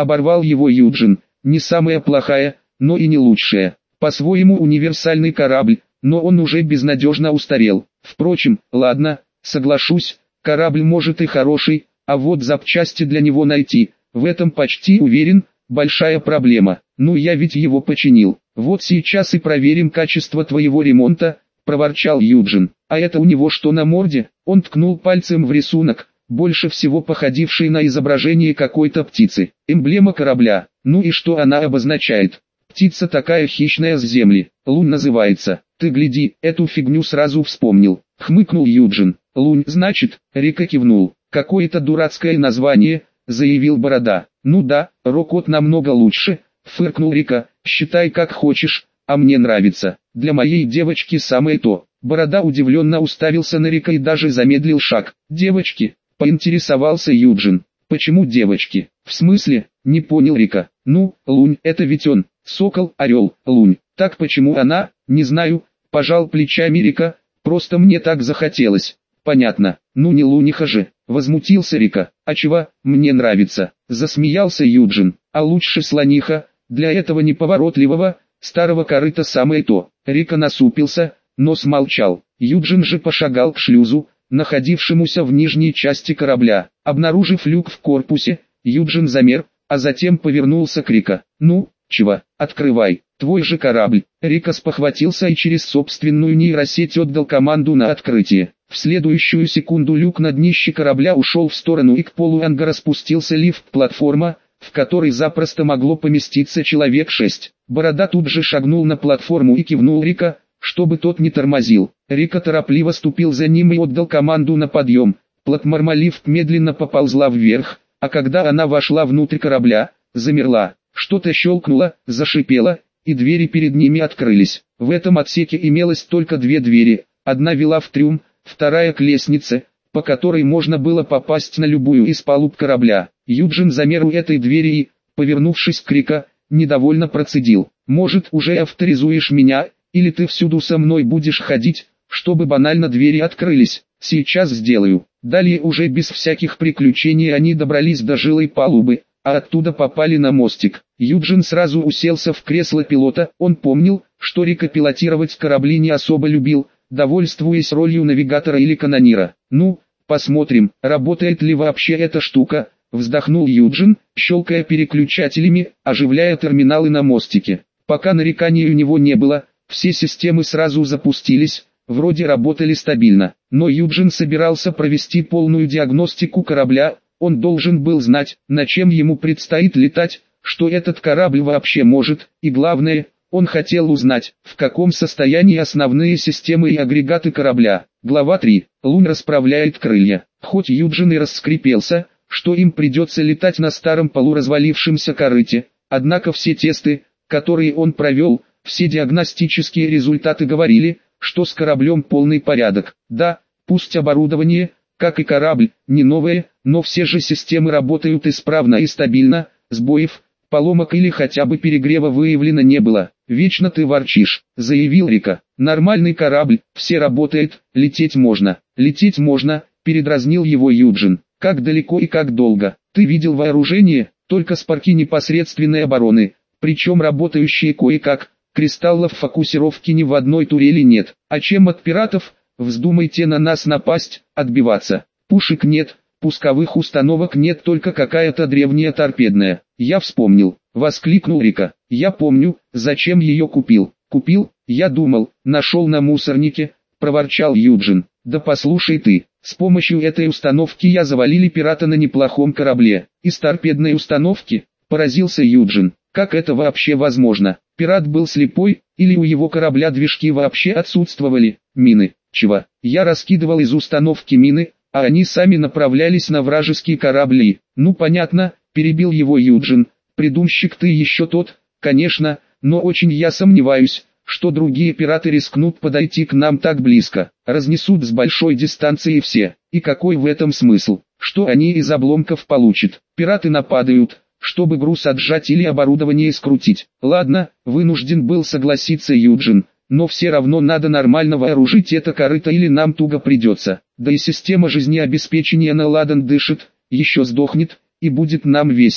оборвал его Юджин. Не самая плохая, но и не лучшая. По-своему универсальный корабль, но он уже безнадежно устарел. Впрочем, ладно, соглашусь, корабль может и хороший, а вот запчасти для него найти, в этом почти уверен, большая проблема. Ну я ведь его починил. Вот сейчас и проверим качество твоего ремонта, проворчал Юджин. А это у него что на морде? Он ткнул пальцем в рисунок, больше всего походивший на изображение какой-то птицы. Эмблема корабля. Ну и что она обозначает? Птица такая хищная с земли. Лунь называется. Ты гляди, эту фигню сразу вспомнил. Хмыкнул Юджин. Лунь, значит? Рика кивнул. Какое-то дурацкое название, заявил Борода. Ну да, Рокот намного лучше, фыркнул Рика. Считай как хочешь, а мне нравится. Для моей девочки самое то. Борода удивленно уставился на Рика и даже замедлил шаг. Девочки, поинтересовался Юджин. Почему девочки? В смысле? Не понял Рика. Ну, Лунь, это ведь он. Сокол, орел, Лунь. Так почему она? Не знаю. Пожал плечами Рика. Просто мне так захотелось. Понятно. Ну не Луниха же. Возмутился Рика. А чего? Мне нравится. Засмеялся Юджин. А лучше слониха. Для этого неповоротливого, старого корыта самое то. Рика насупился, но смолчал. Юджин же пошагал к шлюзу, находившемуся в нижней части корабля. Обнаружив люк в корпусе, Юджин замер, а затем повернулся к Рика. «Ну, чего? Открывай, твой же корабль». Рика спохватился и через собственную нейросеть отдал команду на открытие. В следующую секунду люк на днище корабля ушел в сторону и к полу ангара спустился лифт-платформа, в которой запросто могло поместиться человек 6. Борода тут же шагнул на платформу и кивнул Рика, чтобы тот не тормозил. Рика торопливо ступил за ним и отдал команду на подъем. Платформа лифт медленно поползла вверх, а когда она вошла внутрь корабля, замерла. Что-то щелкнуло, зашипело, и двери перед ними открылись. В этом отсеке имелось только две двери, одна вела в трюм, вторая к лестнице, по которой можно было попасть на любую из палуб корабля. Юджин замер у этой двери и, повернувшись к Рика, недовольно процедил. «Может, уже авторизуешь меня, или ты всюду со мной будешь ходить, чтобы банально двери открылись?» «Сейчас сделаю». Далее уже без всяких приключений они добрались до жилой палубы, а оттуда попали на мостик. Юджин сразу уселся в кресло пилота. Он помнил, что Рика пилотировать корабли не особо любил, довольствуясь ролью навигатора или канонира. «Ну, посмотрим, работает ли вообще эта штука», — вздохнул Юджин, щелкая переключателями, оживляя терминалы на мостике. Пока нареканий у него не было, все системы сразу запустились, вроде работали стабильно. Но Юджин собирался провести полную диагностику корабля. Он должен был знать, на чем ему предстоит летать, что этот корабль вообще может, и главное, он хотел узнать, в каком состоянии основные системы и агрегаты корабля. Глава 3. Лунь расправляет крылья. Хоть Юджин и раскрепелся, что им придется летать на старом полуразвалившемся корыте, однако все тесты, которые он провел, все диагностические результаты говорили, что с кораблем полный порядок. Да, пусть оборудование, как и корабль, не новое, но все же системы работают исправно и стабильно, сбоев, поломок или хотя бы перегрева выявлено не было. «Вечно ты ворчишь», — заявил Рика. «Нормальный корабль, все работает, лететь можно». «Лететь можно», — передразнил его Юджин. «Как далеко и как долго? Ты видел вооружение? Только спарки непосредственной обороны, причем работающие кое-как. Кристаллов фокусировки ни в одной турели нет. А чем от пиратов? Вздумайте на нас напасть, отбиваться. Пушек нет, пусковых установок нет, только какая-то древняя торпедная». «Я вспомнил», — воскликнул Рика. «Я помню, зачем ее купил». «Купил? Я думал, нашел на мусорнике», — проворчал Юджин. «Да послушай ты, с помощью этой установки я завалили пирата на неплохом корабле». «Из торпедной установки?» — поразился Юджин. «Как это вообще возможно? Пират был слепой, или у его корабля движки вообще отсутствовали?» «Мины. Чего? Я раскидывал из установки мины, а они сами направлялись на вражеский корабль и...» «Ну понятно», — перебил его Юджин. «Придумщик ты еще тот, конечно, но очень я сомневаюсь, что другие пираты рискнут подойти к нам так близко. Разнесут с большой дистанции все. И какой в этом смысл? Что они из обломков получат? Пираты нападают, чтобы груз отжать или оборудование скрутить». «Ладно», — вынужден был согласиться Юджин, «но все равно надо нормально вооружить это корыто, или нам туго придется. Да и система жизнеобеспечения на ладан дышит, еще сдохнет, и будет нам весело».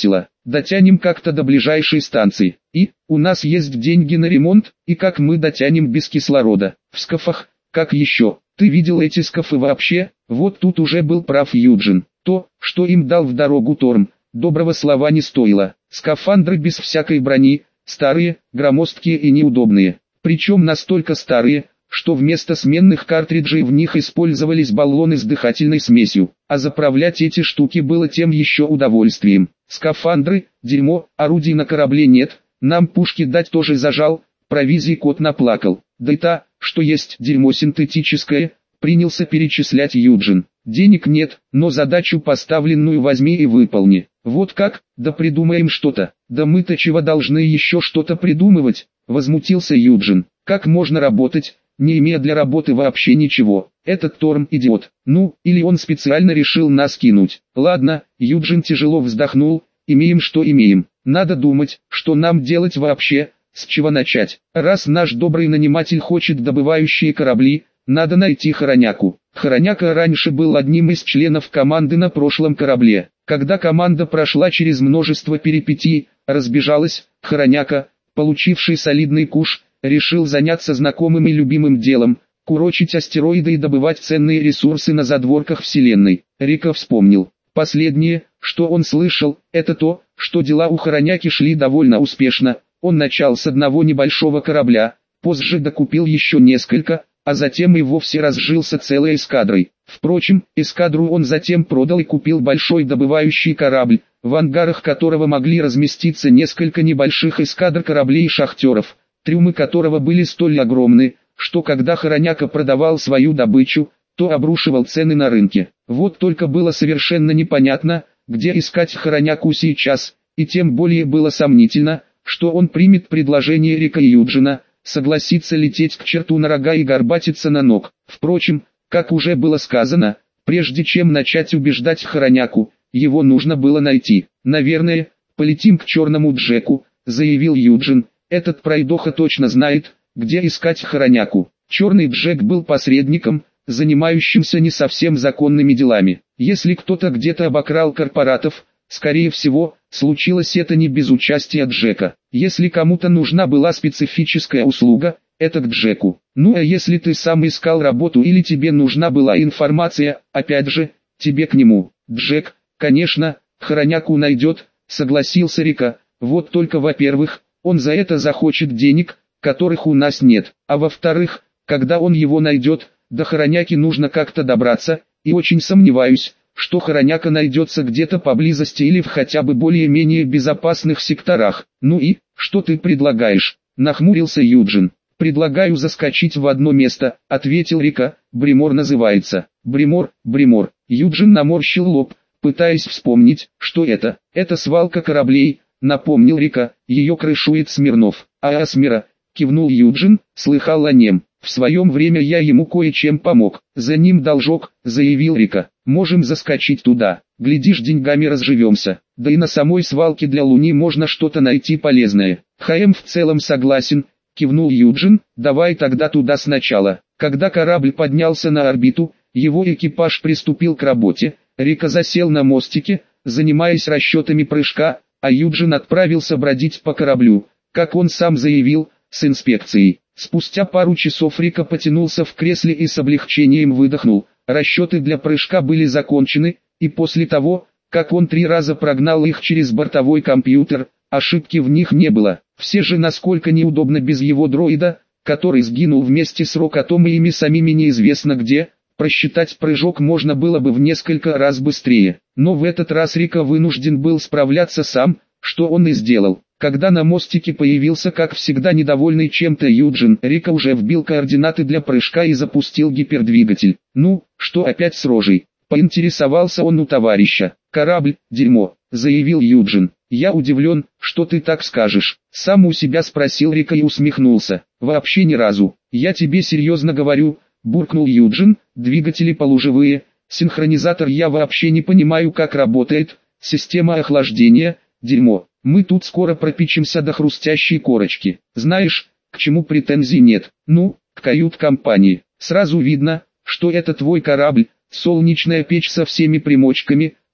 дотянем как-то до ближайшей станции. И, у нас есть деньги на ремонт, и как мы дотянем без кислорода? В скафах, как еще? Ты видел эти скафы вообще? Вот тут уже был прав Юджин. То, что им дал в дорогу Торм, доброго слова не стоило. Скафандры без всякой брони, старые, громоздкие и неудобные. Причем настолько старые, что вместо сменных картриджей в них использовались баллоны с дыхательной смесью. А заправлять эти штуки было тем еще удовольствием. Скафандры, дерьмо, орудий на корабле нет, нам пушки дать тоже зажал, провизии кот наплакал. Да и та, что есть дерьмо синтетическое, принялся перечислять Юджин. Денег нет, но задачу поставленную возьми и выполни. Вот как? Да придумаем что-то. Да мы-то чего должны еще что-то придумывать? Возмутился Юджин. Как можно работать, не имея для работы вообще ничего? Этот Торм идиот. Ну, или он специально решил нас кинуть. Ладно, Юджин тяжело вздохнул. Имеем что имеем. Надо думать, что нам делать вообще, с чего начать. Раз наш добрый наниматель хочет добывающие корабли, надо найти Хороняку. Хороняка раньше был одним из членов команды на прошлом корабле. Когда команда прошла через множество перипетий, разбежалась, Хороняка, получивший солидный куш, решил заняться знакомым и любимым делом – курочить астероиды и добывать ценные ресурсы на задворках Вселенной. Рика вспомнил. Последнее, что он слышал, это то, что дела у Хороняки шли довольно успешно. Он начал с одного небольшого корабля, позже докупил еще несколько, а затем и вовсе разжился целой эскадрой. Впрочем, эскадру он затем продал и купил большой добывающий корабль, в ангарах которого могли разместиться несколько небольших эскадр кораблей и шахтеров, трюмы которого были столь огромны, что когда Хороняка продавал свою добычу, то обрушивал цены на рынке. Вот только было совершенно непонятно, где искать Хороняку сейчас, и тем более было сомнительно, что он примет предложение Рика и Юджина, согласится лететь к черту на рога и горбатиться на ног. Впрочем, как уже было сказано, прежде чем начать убеждать Хороняку, его нужно было найти. «Наверное, полетим к черному Джеку», — заявил Юджин. «Этот пройдоха точно знает, где искать Хороняку». Черный Джек был посредником, занимающимся не совсем законными делами. Если кто-то где-то обокрал корпоратов, скорее всего, случилось это не без участия Джека. Если кому-то нужна была специфическая услуга, это к Джеку. Ну а если ты сам искал работу или тебе нужна была информация, опять же, тебе к нему. Джек, конечно, Хороняку найдет, согласился Рика. Вот только во-первых, он за это захочет денег, которых у нас нет. А во-вторых, когда он его найдет, до Хороняки нужно как-то добраться, и очень сомневаюсь, что Хороняка найдется где-то поблизости или в хотя бы более-менее безопасных секторах. Ну и, что ты предлагаешь? Нахмурился Юджин. Предлагаю заскочить в одно место, ответил Рика. Бримор называется. Бримор. Юджин наморщил лоб, пытаясь вспомнить, что это. Это свалка кораблей, напомнил Рика. Ее крышует Смирнов. А Асмира, кивнул Юджин, слыхал о нем. В своем время я ему кое-чем помог. За ним должок, заявил Рика. Можем заскочить туда. Глядишь, деньгами разживемся. Да и на самой свалке для Луни можно что-то найти полезное. ХМ в целом согласен, кивнул Юджин. Давай тогда туда сначала. Когда корабль поднялся на орбиту, его экипаж приступил к работе. Рика засел на мостике, занимаясь расчетами прыжка, а Юджин отправился бродить по кораблю, как он сам заявил, с инспекцией. Спустя пару часов Рика потянулся в кресле и с облегчением выдохнул. Расчеты для прыжка были закончены, и после того, как он 3 раза прогнал их через бортовой компьютер, ошибки в них не было. Все же насколько неудобно без его дроида, который сгинул вместе с Рокотом и ими самими неизвестно где, просчитать прыжок можно было бы в несколько раз быстрее. Но в этот раз Рика вынужден был справляться сам, что он и сделал. Когда на мостике появился, как всегда, недовольный чем-то Юджин, Рика уже вбил координаты для прыжка и запустил гипердвигатель. «Ну, что опять с рожей?» — поинтересовался он у товарища. «Корабль, дерьмо», — заявил Юджин. «Я удивлен, что ты так скажешь». Сам у себя спросил Рика и усмехнулся. «Вообще ни разу. Я тебе серьезно говорю», — буркнул Юджин. «Двигатели полуживые, синхронизатор я вообще не понимаю, как работает, система охлаждения, дерьмо. Мы тут скоро пропечемся до хрустящей корочки. Знаешь, к чему претензий нет? Ну, к кают-компании. Сразу видно, что это твой корабль, солнечная печь со всеми примочками,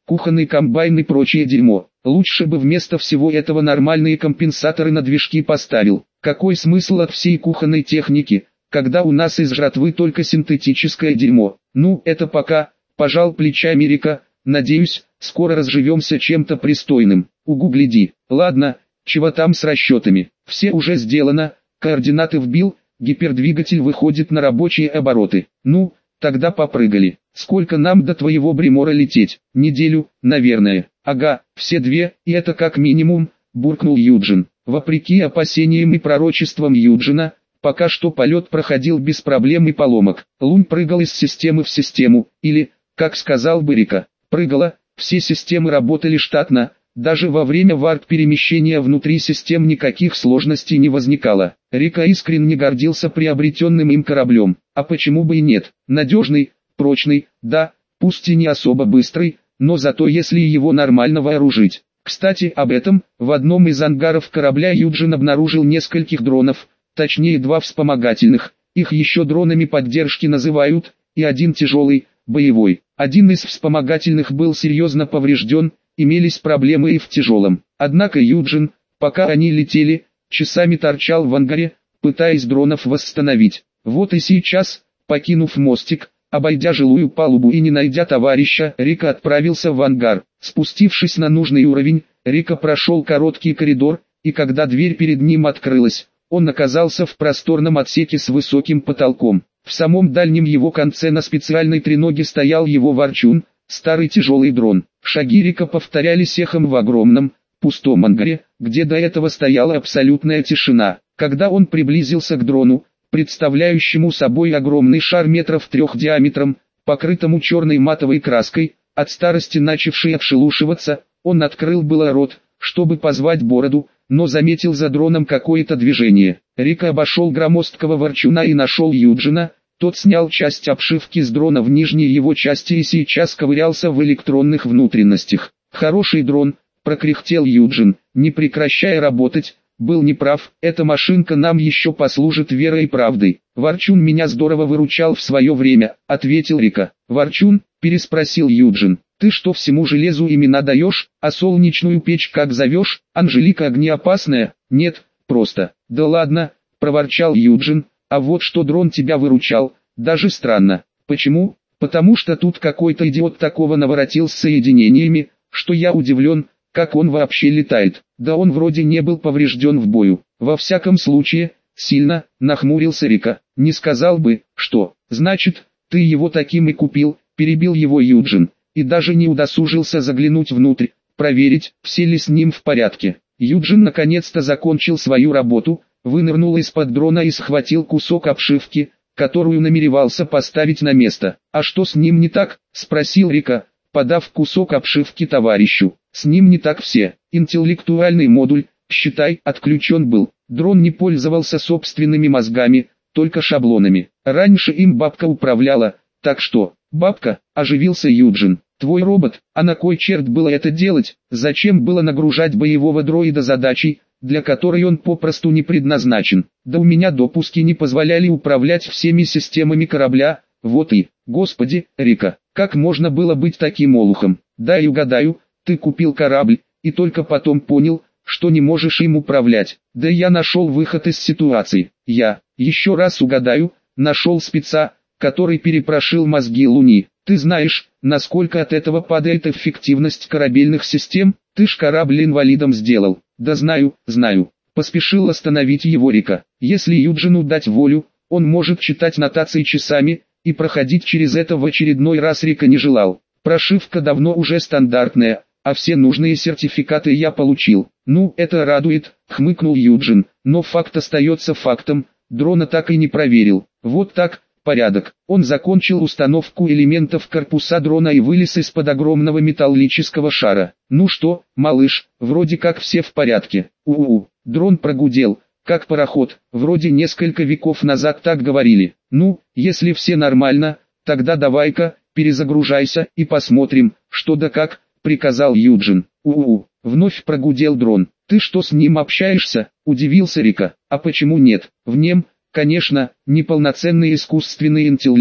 кухонный комбайн и прочее дерьмо. Лучше бы вместо всего этого нормальные компенсаторы на движки поставил. Какой смысл от всей кухонной техники, когда у нас из жратвы только синтетическое дерьмо? Ну, это пока, пожал плечами Рика, надеюсь, скоро разживемся чем-то пристойным. Угу, гляди. Ладно, чего там с расчетами? Все уже сделано, координаты вбил, гипердвигатель выходит на рабочие обороты. Ну, тогда попрыгали. Сколько нам до твоего Бримора лететь? Неделю, наверное. Ага, все две, и это как минимум, буркнул Юджин. Вопреки опасениям и пророчествам Юджина, пока что полет проходил без проблем и поломок. Лунь прыгал из системы в систему, или, как сказал бы Рика, прыгала, все системы работали штатно, даже во время варп-перемещения внутри систем никаких сложностей не возникало. Рика искренне гордился приобретенным им кораблем, а почему бы и нет, надежный, прочный, да, пусть и не особо быстрый, но зато если его нормально вооружить. Кстати, об этом, в одном из ангаров корабля Юджин обнаружил нескольких дронов, точнее 2 вспомогательных, их еще дронами поддержки называют, и один тяжелый, боевой. Один из вспомогательных был серьезно поврежден, имелись проблемы и в тяжелом. Однако Юджин, пока они летели, часами торчал в ангаре, пытаясь дронов восстановить. Вот и сейчас, покинув мостик, обойдя жилую палубу и не найдя товарища, Рика отправился в ангар. Спустившись на нужный уровень, Рика прошел короткий коридор, и когда дверь перед ним открылась, он оказался в просторном отсеке с высоким потолком. В самом дальнем его конце на специальной треноге стоял его ворчун, старый тяжелый дрон. Шаги Рика повторялись эхом в огромном, пустом ангаре, где до этого стояла абсолютная тишина. Когда он приблизился к дрону, представляющему собой огромный шар метров 3 диаметром, покрытому черной матовой краской, от старости начавшей отшелушиваться, он открыл было рот, чтобы позвать Бороду, но заметил за дроном какое-то движение. Рика обошел громоздкого ворчуна и нашел Юджина. Тот снял часть обшивки с дрона в нижней его части и сейчас ковырялся в электронных внутренностях. «Хороший дрон», — прокряхтел Юджин, не прекращая работать. «Был неправ, эта машинка нам еще послужит верой и правдой. Ворчун меня здорово выручал в свое время», — ответил Рика. «Ворчун?» — переспросил Юджин. «Ты что всему железу имена даешь, а солнечную печь как зовешь? Анжелика огнеопасная?» «Нет, просто». «Да ладно», — проворчал Юджин. «А вот что дрон тебя выручал, даже странно. Почему? Потому что тут какой-то идиот такого наворотил с соединениями, что я удивлен, как он вообще летает. Да он вроде не был поврежден в бою. Во всяком случае, сильно», — нахмурился Рика. «Не сказал бы, что. Значит, ты его таким и купил», — перебил его Юджин, и даже не удосужился заглянуть внутрь, проверить, все ли с ним в порядке. Юджин наконец-то закончил свою работу, вынырнул из-под дрона и схватил кусок обшивки, которую намеревался поставить на место. «А что с ним не так?» — спросил Рика, подав кусок обшивки товарищу. «С ним не так все. Интеллектуальный модуль, считай, отключен был. Дрон не пользовался собственными мозгами, только шаблонами. Раньше им бабка управляла, так что...» «Бабка», — оживился Юджин. «Твой робот, а на кой черт было это делать? Зачем было нагружать боевого дроида задачей, для которой он попросту не предназначен? Да у меня допуски не позволяли управлять всеми системами корабля, вот и...» «Господи, Рика, как можно было быть таким олухом? Дай угадаю, ты купил корабль, и только потом понял, что не можешь им управлять. Да я нашел выход из ситуации. Еще раз угадаю, нашел спеца, который перепрошил мозги Луни. Ты знаешь, насколько от этого падает эффективность корабельных систем? Ты ж корабль инвалидом сделал». «Да знаю, знаю», — поспешил остановить его Рика. «Если Юджину дать волю, он может читать нотации часами, и проходить через это в очередной раз Рика не желал. Прошивка давно уже стандартная, а все нужные сертификаты я получил». «Ну, это радует», — хмыкнул Юджин, «но факт остается фактом, дрона так и не проверил». «Вот так». Порядок. Он закончил установку элементов корпуса дрона и вылез из-под огромного металлического шара. «Ну что, малыш, вроде как все в порядке». Дрон прогудел, как пароход, вроде несколько веков назад так говорили. «Ну, если все нормально, тогда давай-ка, перезагружайся и посмотрим, что да как», — приказал Юджин. Вновь прогудел дрон. «Ты что с ним общаешься?» — удивился Рика. «А почему нет? В нем, конечно, неполноценный искусственный интеллект,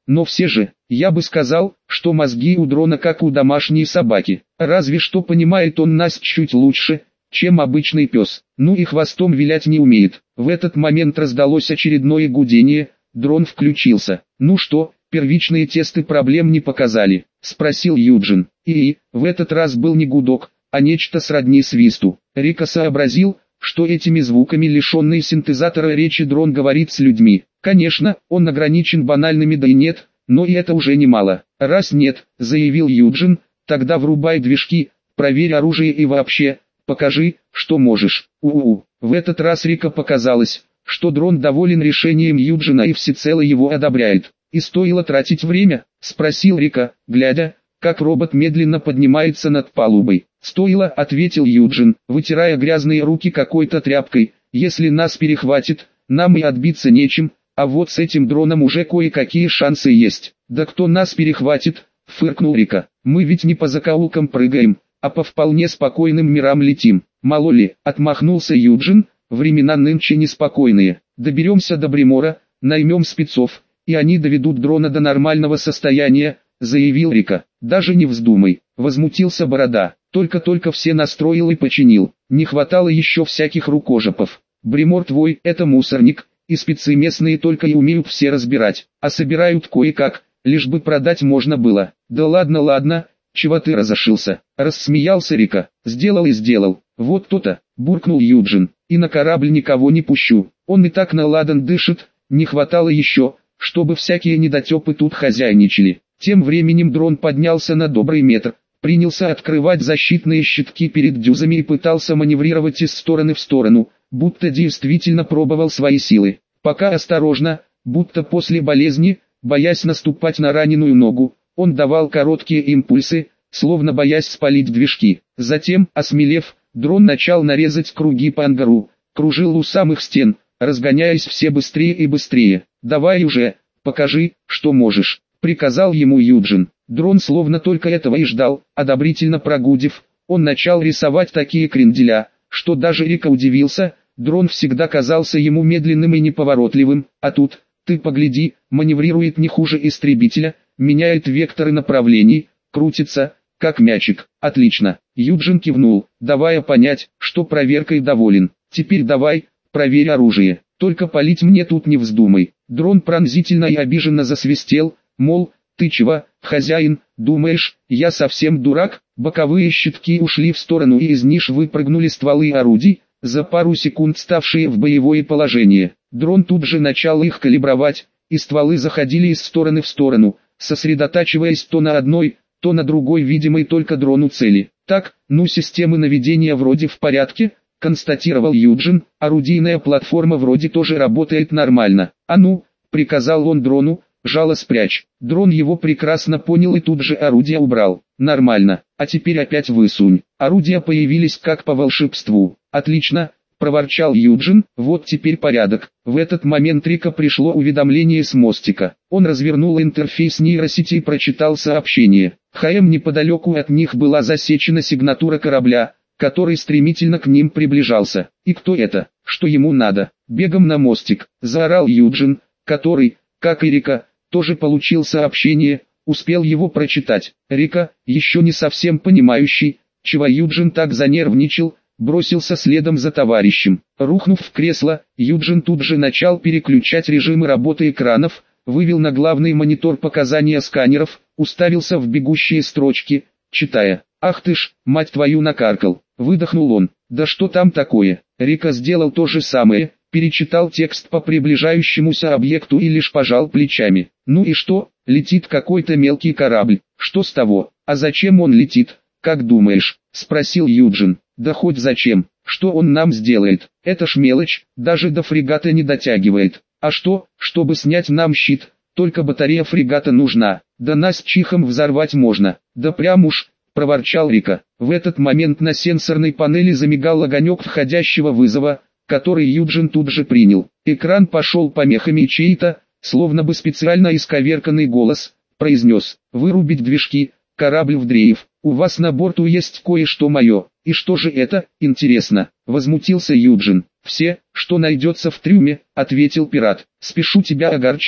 но все же, я бы сказал, что мозги у дрона как у домашней собаки. Разве что понимает он нас чуть лучше, чем обычный пес. Ну и хвостом вилять не умеет. В этот момент раздалось очередное гудение, дрон включился. «Ну что, первичные тесты проблем не показали?» — спросил Юджин. И в этот раз был не гудок, а нечто сродни свисту. Рика сообразил, что этими звуками лишенный синтезатора речи дрон говорит с людьми. Конечно, он ограничен банальными «да» и «нет», но и это уже немало. «Раз нет», — заявил Юджин, — «тогда врубай движки, проверь оружие и вообще, покажи, что можешь». В этот раз Рика показалось, что дрон доволен решением Юджина и всецело его одобряет. «И стоило тратить время?» — спросил Рика, глядя, как робот медленно поднимается над палубой. «Стоило», — ответил Юджин, вытирая грязные руки какой-то тряпкой. «Если нас перехватит, нам и отбиться нечем, а вот с этим дроном уже кое-какие шансы есть». «Да кто нас перехватит?» — фыркнул Рика. «Мы ведь не по закоулкам прыгаем, а по вполне спокойным мирам летим». «Мало ли», — отмахнулся Юджин, — «времена нынче неспокойные. Доберемся до Бримора, наймем спецов, и они доведут дрона до нормального состояния», — заявил Рика. «Даже не вздумай», — возмутился Борода. «Только-только все настроил и починил. Не хватало еще всяких рукожопов. Бримор твой — это мусорник, и спецы местные только и умеют все разбирать, а собирают кое-как, лишь бы продать можно было». «Да ладно, ладно, чего ты разошился?» — рассмеялся Рика. «Сделал и сделал. Вот то-то», — буркнул Юджин. «И на корабль никого не пущу. Он и так наладан дышит, не хватало еще, чтобы всякие недотепы тут хозяйничали». Тем временем дрон поднялся на добрый метр, принялся открывать защитные щитки перед дюзами и пытался маневрировать из стороны в сторону, будто действительно пробовал свои силы. Пока осторожно, будто после болезни, боясь наступать на раненую ногу, он давал короткие импульсы, словно боясь спалить движки. Затем, осмелев, дрон начал нарезать круги по ангару, кружил у самых стен, разгоняясь все быстрее и быстрее. «Давай уже, покажи, что можешь», — приказал ему Юджин. Дрон словно только этого и ждал, одобрительно прогудев, он начал рисовать такие кренделя, что даже Рика удивился. Дрон всегда казался ему медленным и неповоротливым, а тут, ты погляди, маневрирует не хуже истребителя, меняет векторы направлений, крутится, как мячик. «Отлично», — Юджин кивнул, давая понять, что проверкой доволен. «Теперь давай, проверь оружие, только палить мне тут не вздумай». Дрон пронзительно и обиженно засвистел, мол, «Ты чего, хозяин, думаешь, я совсем дурак?» Боковые щитки ушли в сторону и из ниш выпрыгнули стволы орудий, за пару секунд ставшие в боевое положение. Дрон тут же начал их калибровать, и стволы заходили из стороны в сторону, сосредотачиваясь то на одной, то на другой видимой только дрону цели. «Так, ну системы наведения вроде в порядке», — констатировал Юджин, «орудийная платформа вроде тоже работает нормально». «А ну», — приказал он дрону, «жало спрячь». Дрон его прекрасно понял и тут же орудие убрал. «Нормально, а теперь опять высунь». Орудия появились как по волшебству. «Отлично», — проворчал Юджин, «вот теперь порядок». В этот момент Рика пришло уведомление с мостика. Он развернул интерфейс нейросети и прочитал сообщение. Неподалеку от них была засечена сигнатура корабля, который стремительно к ним приближался. «И кто это? Что ему надо?» «Бегом на мостик», — заорал Юджин, который, как и Рика, тоже получил сообщение, успел его прочитать. Рика, еще не совсем понимающий, чего Юджин так занервничал, бросился следом за товарищем. Рухнув в кресло, Юджин тут же начал переключать режимы работы экранов, вывел на главный монитор показания сканеров, уставился в бегущие строчки, читая. «Ах ты ж, мать твою, накаркал!» — выдохнул он. «Да что там такое?» Рика сделал то же самое, перечитал текст по приближающемуся объекту и лишь пожал плечами. «Ну и что, летит какой-то мелкий корабль, что с того? А зачем он летит, как думаешь?» — спросил Юджин. «Да хоть зачем, что он нам сделает? Это ж мелочь, даже до фрегата не дотягивает. А что, чтобы снять нам щит, только батарея фрегата нужна, да нас чихом взорвать можно». «Да прям уж», — проворчал Рика. В этот момент на сенсорной панели замигал огонек входящего вызова, который Юджин тут же принял. Экран пошел помехами и чей-то, словно бы специально исковерканный голос, произнес: «Вырубить движки, корабль вдрейф, у вас на борту есть кое-что мое». «И что же это, интересно?» — возмутился Юджин. «Все, что найдется в трюме», — ответил пират. «Спешу тебя огорчить,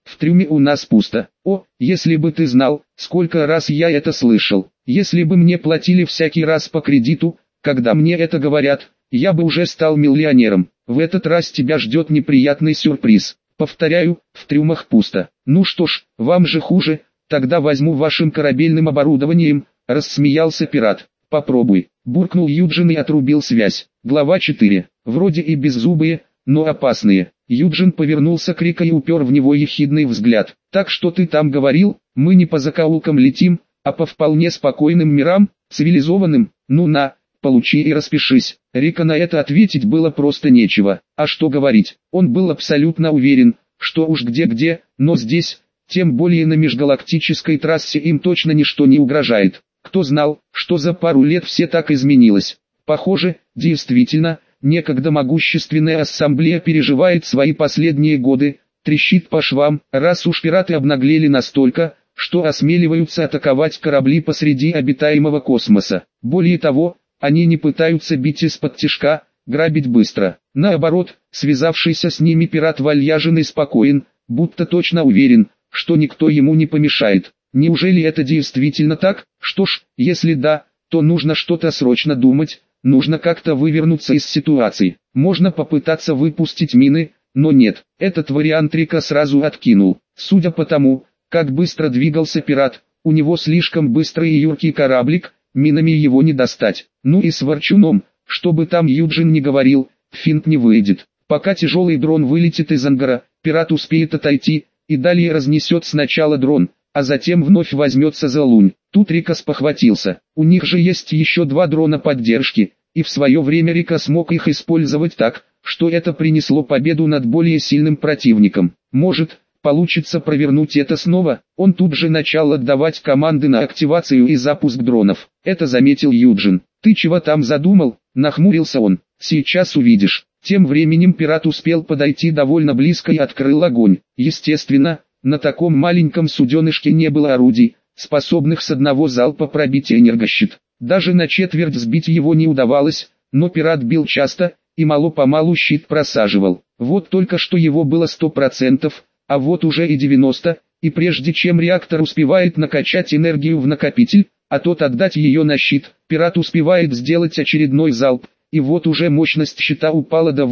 в трюме у нас пусто. О, если бы ты знал, сколько раз я это слышал. Если бы мне платили всякий раз по кредиту, когда мне это говорят, я бы уже стал миллионером. В этот раз тебя ждет неприятный сюрприз. Повторяю, в трюмах пусто. Ну что ж, вам же хуже, тогда возьму вашим корабельным оборудованием, рассмеялся пират. Попробуй, буркнул Юджин и отрубил связь. Глава 4. Вроде и беззубые, но опасные. Юджин повернулся к Рика и упер в него ехидный взгляд. Так что ты там говорил, мы не по закоулкам летим, а по вполне спокойным мирам, цивилизованным, ну на, получи и распишись. Рика на это ответить было просто нечего, а что говорить, он был абсолютно уверен, что уж где-где, но здесь, тем более на межгалактической трассе им точно ничто не угрожает. Кто знал, что за пару лет все так изменилось. Похоже, действительно, некогда могущественная ассамблея переживает свои последние годы, трещит по швам, раз уж пираты обнаглели настолько, что осмеливаются атаковать корабли посреди обитаемого космоса. Более того, они не пытаются бить из-под тишка, грабить быстро. Наоборот, связавшийся с ними пират вальяжен и спокоен, будто точно уверен, что никто ему не помешает. Неужели это действительно так? Что ж, если да, то нужно что-то срочно думать, нужно как-то вывернуться из ситуации. Можно попытаться выпустить мины, но нет, этот вариант Рика сразу откинул. Судя по тому, как быстро двигался пират, у него слишком быстрый и юркий кораблик, минами его не достать. Ну и с ворчуном, что бы там Юджин не говорил, финт не выйдет. Пока тяжелый дрон вылетит из ангара, пират успеет отойти, и далее разнесет сначала дрон, а затем вновь возьмется за лунь. Тут Рика спохватился. У них же есть еще 2 дрона поддержки, и в свое время Рика смог их использовать так, что это принесло победу над более сильным противником. Может, получится провернуть это снова? Он тут же начал отдавать команды на активацию и запуск дронов. Это заметил Юджин. «Ты чего там задумал?» – нахмурился он. «Сейчас увидишь». Тем временем пират успел подойти довольно близко и открыл огонь. Естественно, на таком маленьком суденышке не было орудий, способных с одного залпа пробить энергощит. Даже на четверть сбить его не удавалось, но пират бил часто, и мало-помалу щит просаживал. Вот только что его было 100%, а вот уже и 90%, и прежде чем реактор успевает накачать энергию в накопитель, а тот отдать ее на щит, пират успевает сделать очередной залп, и вот уже мощность щита упала до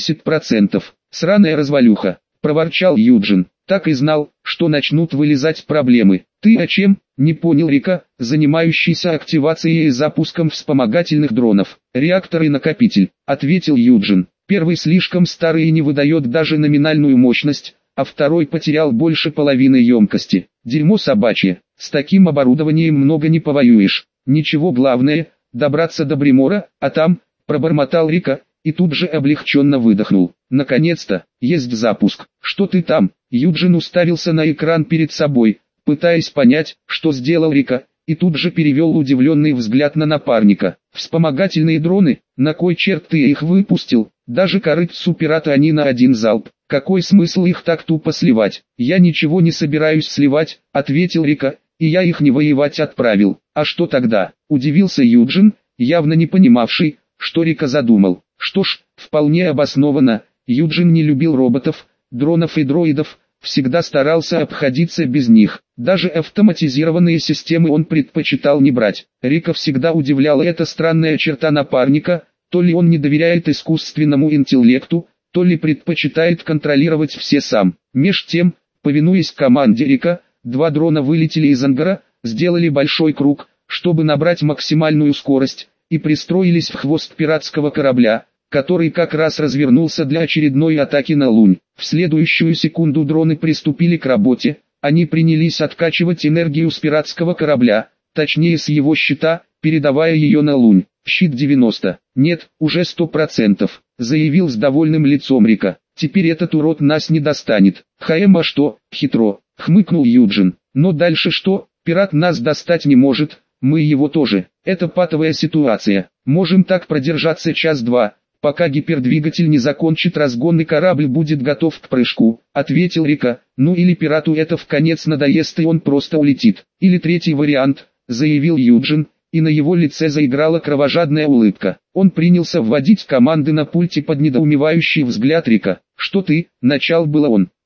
80%. «Сраная развалюха», – проворчал Юджин. «Так и знал, что начнут вылезать проблемы». «Ты о чем?» – не понял Рика, занимающийся активацией и запуском вспомогательных дронов. «Реактор и накопитель», – ответил Юджин. «Первый слишком старый и не выдает даже номинальную мощность, а второй потерял больше половины емкости. Дерьмо собачье, с таким оборудованием много не повоюешь. Ничего, главное – добраться до Бримора, а там», – пробормотал Рика, и тут же облегченно выдохнул. «Наконец-то, есть запуск». «Что ты там?» Юджин уставился на экран перед собой, пытаясь понять, что сделал Рика, и тут же перевел удивленный взгляд на напарника. «Вспомогательные дроны? На кой черт ты их выпустил? Даже корытцу пирата они на один залп. Какой смысл их так тупо сливать?» «Я ничего не собираюсь сливать», — ответил Рика, — «и я их не воевать отправил». «А что тогда?» — удивился Юджин, явно не понимавший, что Рика задумал. Что ж, вполне обоснованно, Юджин не любил роботов, дронов и дроидов, всегда старался обходиться без них. Даже автоматизированные системы он предпочитал не брать. Рика всегда удивляла эта странная черта напарника, то ли он не доверяет искусственному интеллекту, то ли предпочитает контролировать все сам. Меж тем, повинуясь команде Рика, 2 дрона вылетели из ангара, сделали большой круг, чтобы набрать максимальную скорость, и пристроились в хвост пиратского корабля, который как раз развернулся для очередной атаки на лунь. В следующую секунду дроны приступили к работе, они принялись откачивать энергию с пиратского корабля, точнее с его щита, передавая ее на лунь. «Щит 90, нет, уже 100%, заявил с довольным лицом Рика. «Теперь этот урод нас не достанет». «А что, хитро», хмыкнул Юджин. «Но дальше что? Пират нас достать не может, мы его тоже. Это патовая ситуация. Можем так продержаться час-два, пока гипердвигатель не закончит разгон и корабль будет готов к прыжку», ответил Рика. «Ну или пирату это вконец надоест и он просто улетит. Или третий вариант», заявил Юджин, и на его лице заиграла кровожадная улыбка. Он принялся вводить команды на пульте под недоумевающий взгляд Рика. «Что ты?» – начал было он.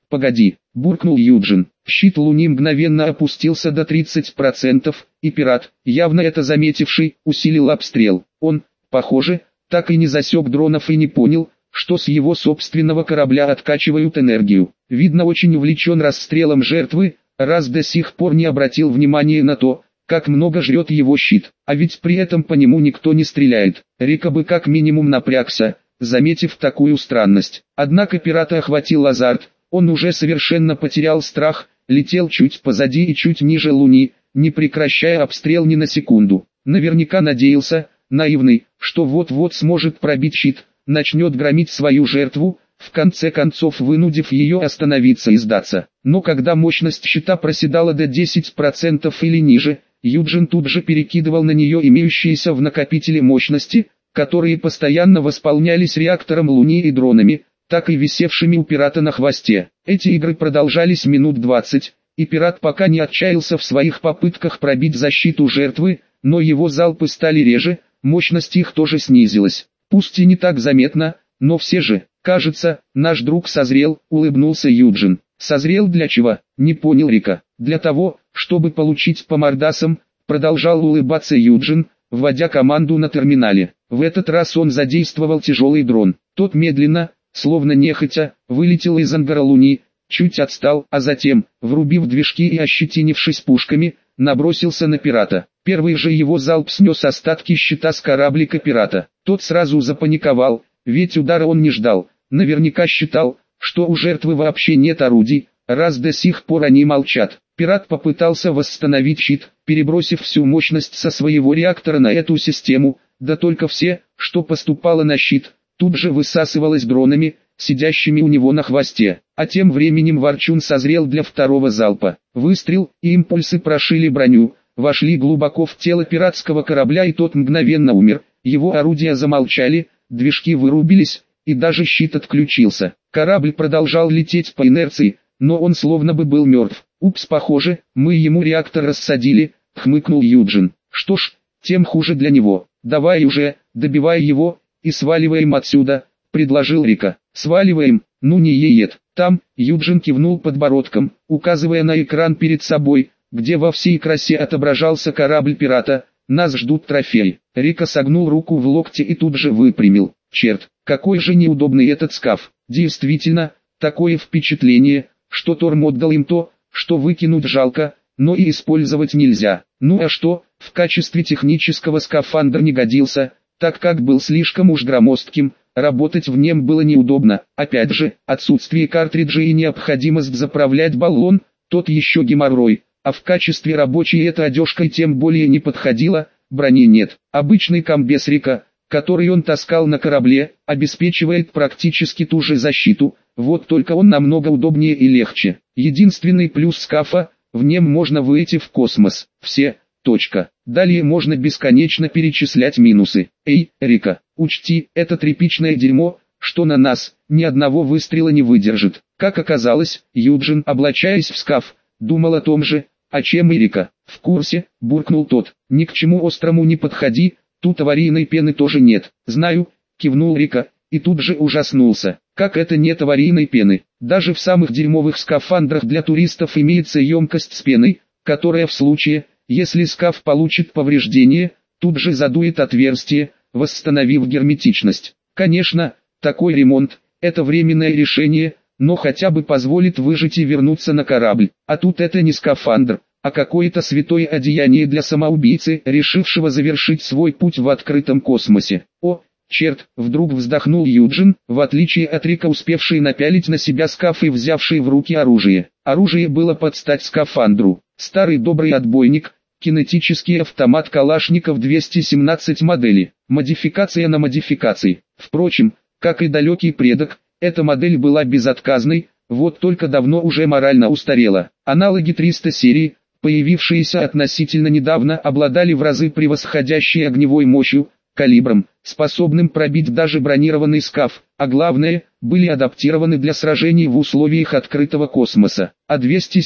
«Погоди», — буркнул Юджин. Щит Луни мгновенно опустился до 30%, и пират, явно это заметивший, усилил обстрел. Он, похоже, так и не засек дронов и не понял, что с его собственного корабля откачивают энергию. Видно, очень увлечен расстрелом жертвы, раз до сих пор не обратил внимания на то, как много жрет его щит. А ведь при этом по нему никто не стреляет. Рика бы как минимум напрягся, заметив такую странность. Однако пирата охватил азарт, он уже совершенно потерял страх, летел чуть позади и чуть ниже Луни, не прекращая обстрел ни на секунду. Наверняка надеялся, наивный, что вот-вот сможет пробить щит, начнет громить свою жертву, в конце концов вынудив ее остановиться и сдаться. Но когда мощность щита проседала до 10% или ниже, Юджин тут же перекидывал на нее имеющиеся в накопителе мощности, которые постоянно восполнялись реактором Луни и дронами, так и висевшими у пирата на хвосте. Эти игры продолжались минут 20, и пират пока не отчаялся в своих попытках пробить защиту жертвы, но его залпы стали реже, мощность их тоже снизилась. Пусть и не так заметно, но все же, кажется, наш друг созрел, улыбнулся Юджин. Созрел для чего? Не понял Рика. Для того, чтобы получить по мордасам, продолжал улыбаться Юджин, вводя команду на терминале. В этот раз он задействовал тяжелый дрон. Тот медленно, словно нехотя, вылетел из ангара Луни, чуть отстал, а затем, врубив движки и ощетинившись пушками, набросился на пирата. Первый же его залп снес остатки щита с кораблика пирата. Тот сразу запаниковал, ведь удара он не ждал, наверняка считал, что у жертвы вообще нет орудий, раз до сих пор они молчат. Пират попытался восстановить щит, перебросив всю мощность со своего реактора на эту систему, да только все, что поступало на щит, тут же высасывалось дронами, сидящими у него на хвосте. А тем временем Ворчун созрел для второго залпа. Выстрел и импульсы прошили броню, вошли глубоко в тело пиратского корабля, и тот мгновенно умер. Его орудия замолчали, движки вырубились, и даже щит отключился. Корабль продолжал лететь по инерции, но он словно бы был мертв. «Упс, похоже, мы ему реактор рассадили», — хмыкнул Юджин. «Что ж, тем хуже для него. Давай уже, добивай его, и сваливаем отсюда», — предложил Рика. «Сваливаем, ну не еет». Там, Юджин кивнул подбородком, указывая на экран перед собой, где во всей красе отображался корабль пирата. «Нас ждут трофеи». Рика согнул руку в локте и тут же выпрямил. «Черт, какой же неудобный этот скаф». Действительно, такое впечатление, что Торм отдал им то, что выкинуть жалко, но и использовать нельзя. Ну а что, в качестве технического скафандра не годился, так как был слишком уж громоздким, работать в нем было неудобно. Опять же, отсутствие картриджей и необходимость заправлять баллон, тот еще геморрой, а в качестве рабочей эта одежка тем более не подходила, брони нет. Обычный комбез Рика, который он таскал на корабле, обеспечивает практически ту же защиту, вот только он намного удобнее и легче. Единственный плюс скафа, в нем можно выйти в космос. Все. Точка. Далее можно бесконечно перечислять минусы. Эй, Рика, учти, это тряпичное дерьмо, что на нас, ни одного выстрела не выдержит. Как оказалось, Юджин, облачаясь в скаф, думал о том же, о чем и Рика. В курсе, буркнул тот. Ни к чему острому не подходи, тут аварийной пены тоже нет. Знаю, кивнул Рика, и тут же ужаснулся. Как это нет аварийной пены? Даже в самых дерьмовых скафандрах для туристов имеется емкость с пеной, которая в случае, если скаф получит повреждение, тут же задует отверстие, восстановив герметичность. Конечно, такой ремонт – это временное решение, но хотя бы позволит выжить и вернуться на корабль. А тут это не скафандр, а какое-то святое одеяние для самоубийцы, решившего завершить свой путь в открытом космосе. О, черт, вдруг вздохнул Юджин, в отличие от Рика, успевший напялить на себя скаф и взявший в руки оружие. Оружие было под стать скафандру. Старый добрый отбойник, кинетический автомат Калашников 217 модели, модификация на модификации. Впрочем, как и далекий предок, эта модель была безотказной, вот только давно уже морально устарела. Аналоги 300 серии, появившиеся относительно недавно, обладали в разы превосходящей огневой мощью, калибром, способным пробить даже бронированный скаф, а главное, были адаптированы для сражений в условиях открытого космоса. А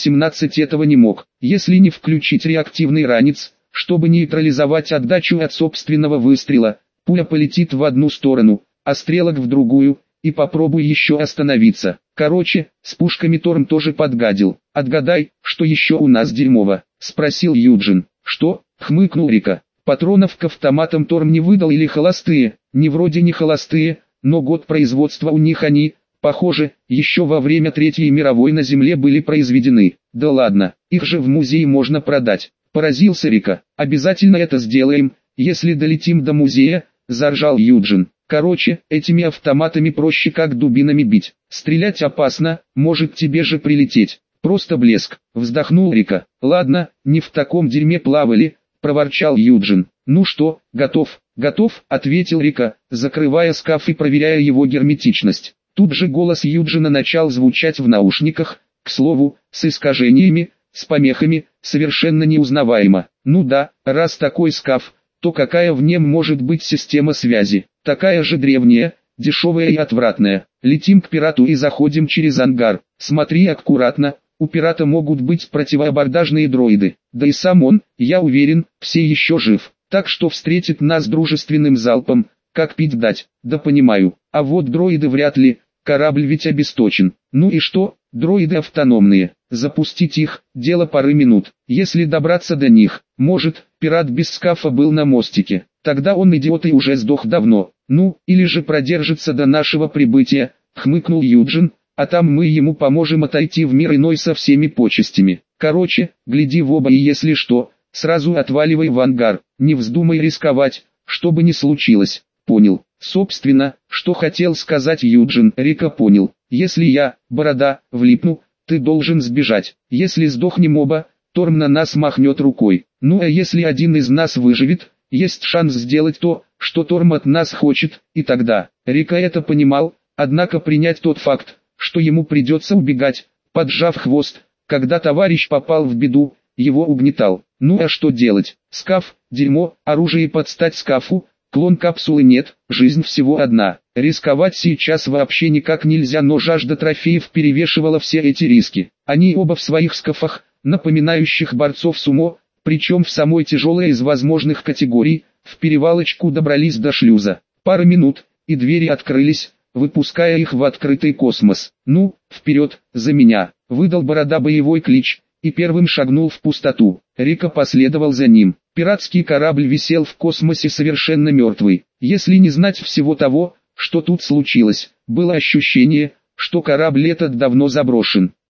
217 этого не мог, если не включить реактивный ранец, чтобы нейтрализовать отдачу от собственного выстрела. Пуля полетит в одну сторону, а стрелок в другую, и попробуй еще остановиться. Короче, с пушками Торм тоже подгадил. Отгадай, что еще у нас дерьмово, спросил Юджин. Что? Хмыкнул Рика. Патронов к автоматам Торм не выдал или холостые? Не вроде не холостые, но год производства у них они, похоже, еще во время Третьей мировой на Земле были произведены. Да ладно, их же в музее можно продать. Поразился Рика. Обязательно это сделаем, если долетим до музея, заржал Юджин. Короче, этими автоматами проще как дубинами бить. Стрелять опасно, может тебе же прилететь. Просто блеск, вздохнул Рика. Ладно, не в таком дерьме плавали, проворчал Юджин. Ну что, готов? Готов, ответил Рика, закрывая шкаф и проверяя его герметичность. Тут же голос Юджина начал звучать в наушниках, к слову, с искажениями, с помехами, совершенно неузнаваемо. Ну да, раз такой шкаф, то какая в нем может быть система связи? Такая же древняя, дешевая и отвратная. Летим к пирату и заходим через ангар. Смотри аккуратно, у пирата могут быть противоабордажные дроиды. Да и сам он, я уверен, все еще жив. Так что встретит нас дружественным залпом, как пить дать. Да понимаю, а вот дроиды вряд ли, корабль ведь обесточен. Ну и что, дроиды автономные. Запустить их, дело пары минут. Если добраться до них, может, пират без скафа был на мостике. Тогда он идиот и уже сдох давно. Ну, или же продержится до нашего прибытия, хмыкнул Юджин, а там мы ему поможем отойти в мир иной со всеми почестями. Короче, гляди в оба и если что, сразу отваливай в ангар, не вздумай рисковать, что бы ни случилось. Понял. Собственно, что хотел сказать Юджин, Рика понял. Если я, борода, влипну, ты должен сбежать. Если сдохнем оба, Торм на нас махнет рукой. Ну а если один из нас выживет, есть шанс сделать то, что Торм от нас хочет, и тогда. Рика это понимал, однако принять тот факт, что ему придется убегать, поджав хвост, когда товарищ попал в беду, его угнетал. Ну а что делать? Скаф, дерьмо, оружие под стать скафу, клон капсулы нет, жизнь всего одна. Рисковать сейчас вообще никак нельзя, но жажда трофеев перевешивала все эти риски. Они оба в своих скафах, напоминающих борцов сумо, причем в самой тяжелой из возможных категорий, в перевалочку добрались до шлюза. Пара минут, и двери открылись, выпуская их в открытый космос. «Ну, вперед, за меня!» — выдал борода боевой клич, и первым шагнул в пустоту. Рика последовал за ним. Пиратский корабль висел в космосе совершенно мертвый. Если не знать всего того, что тут случилось, было ощущение, что корабль этот давно заброшен.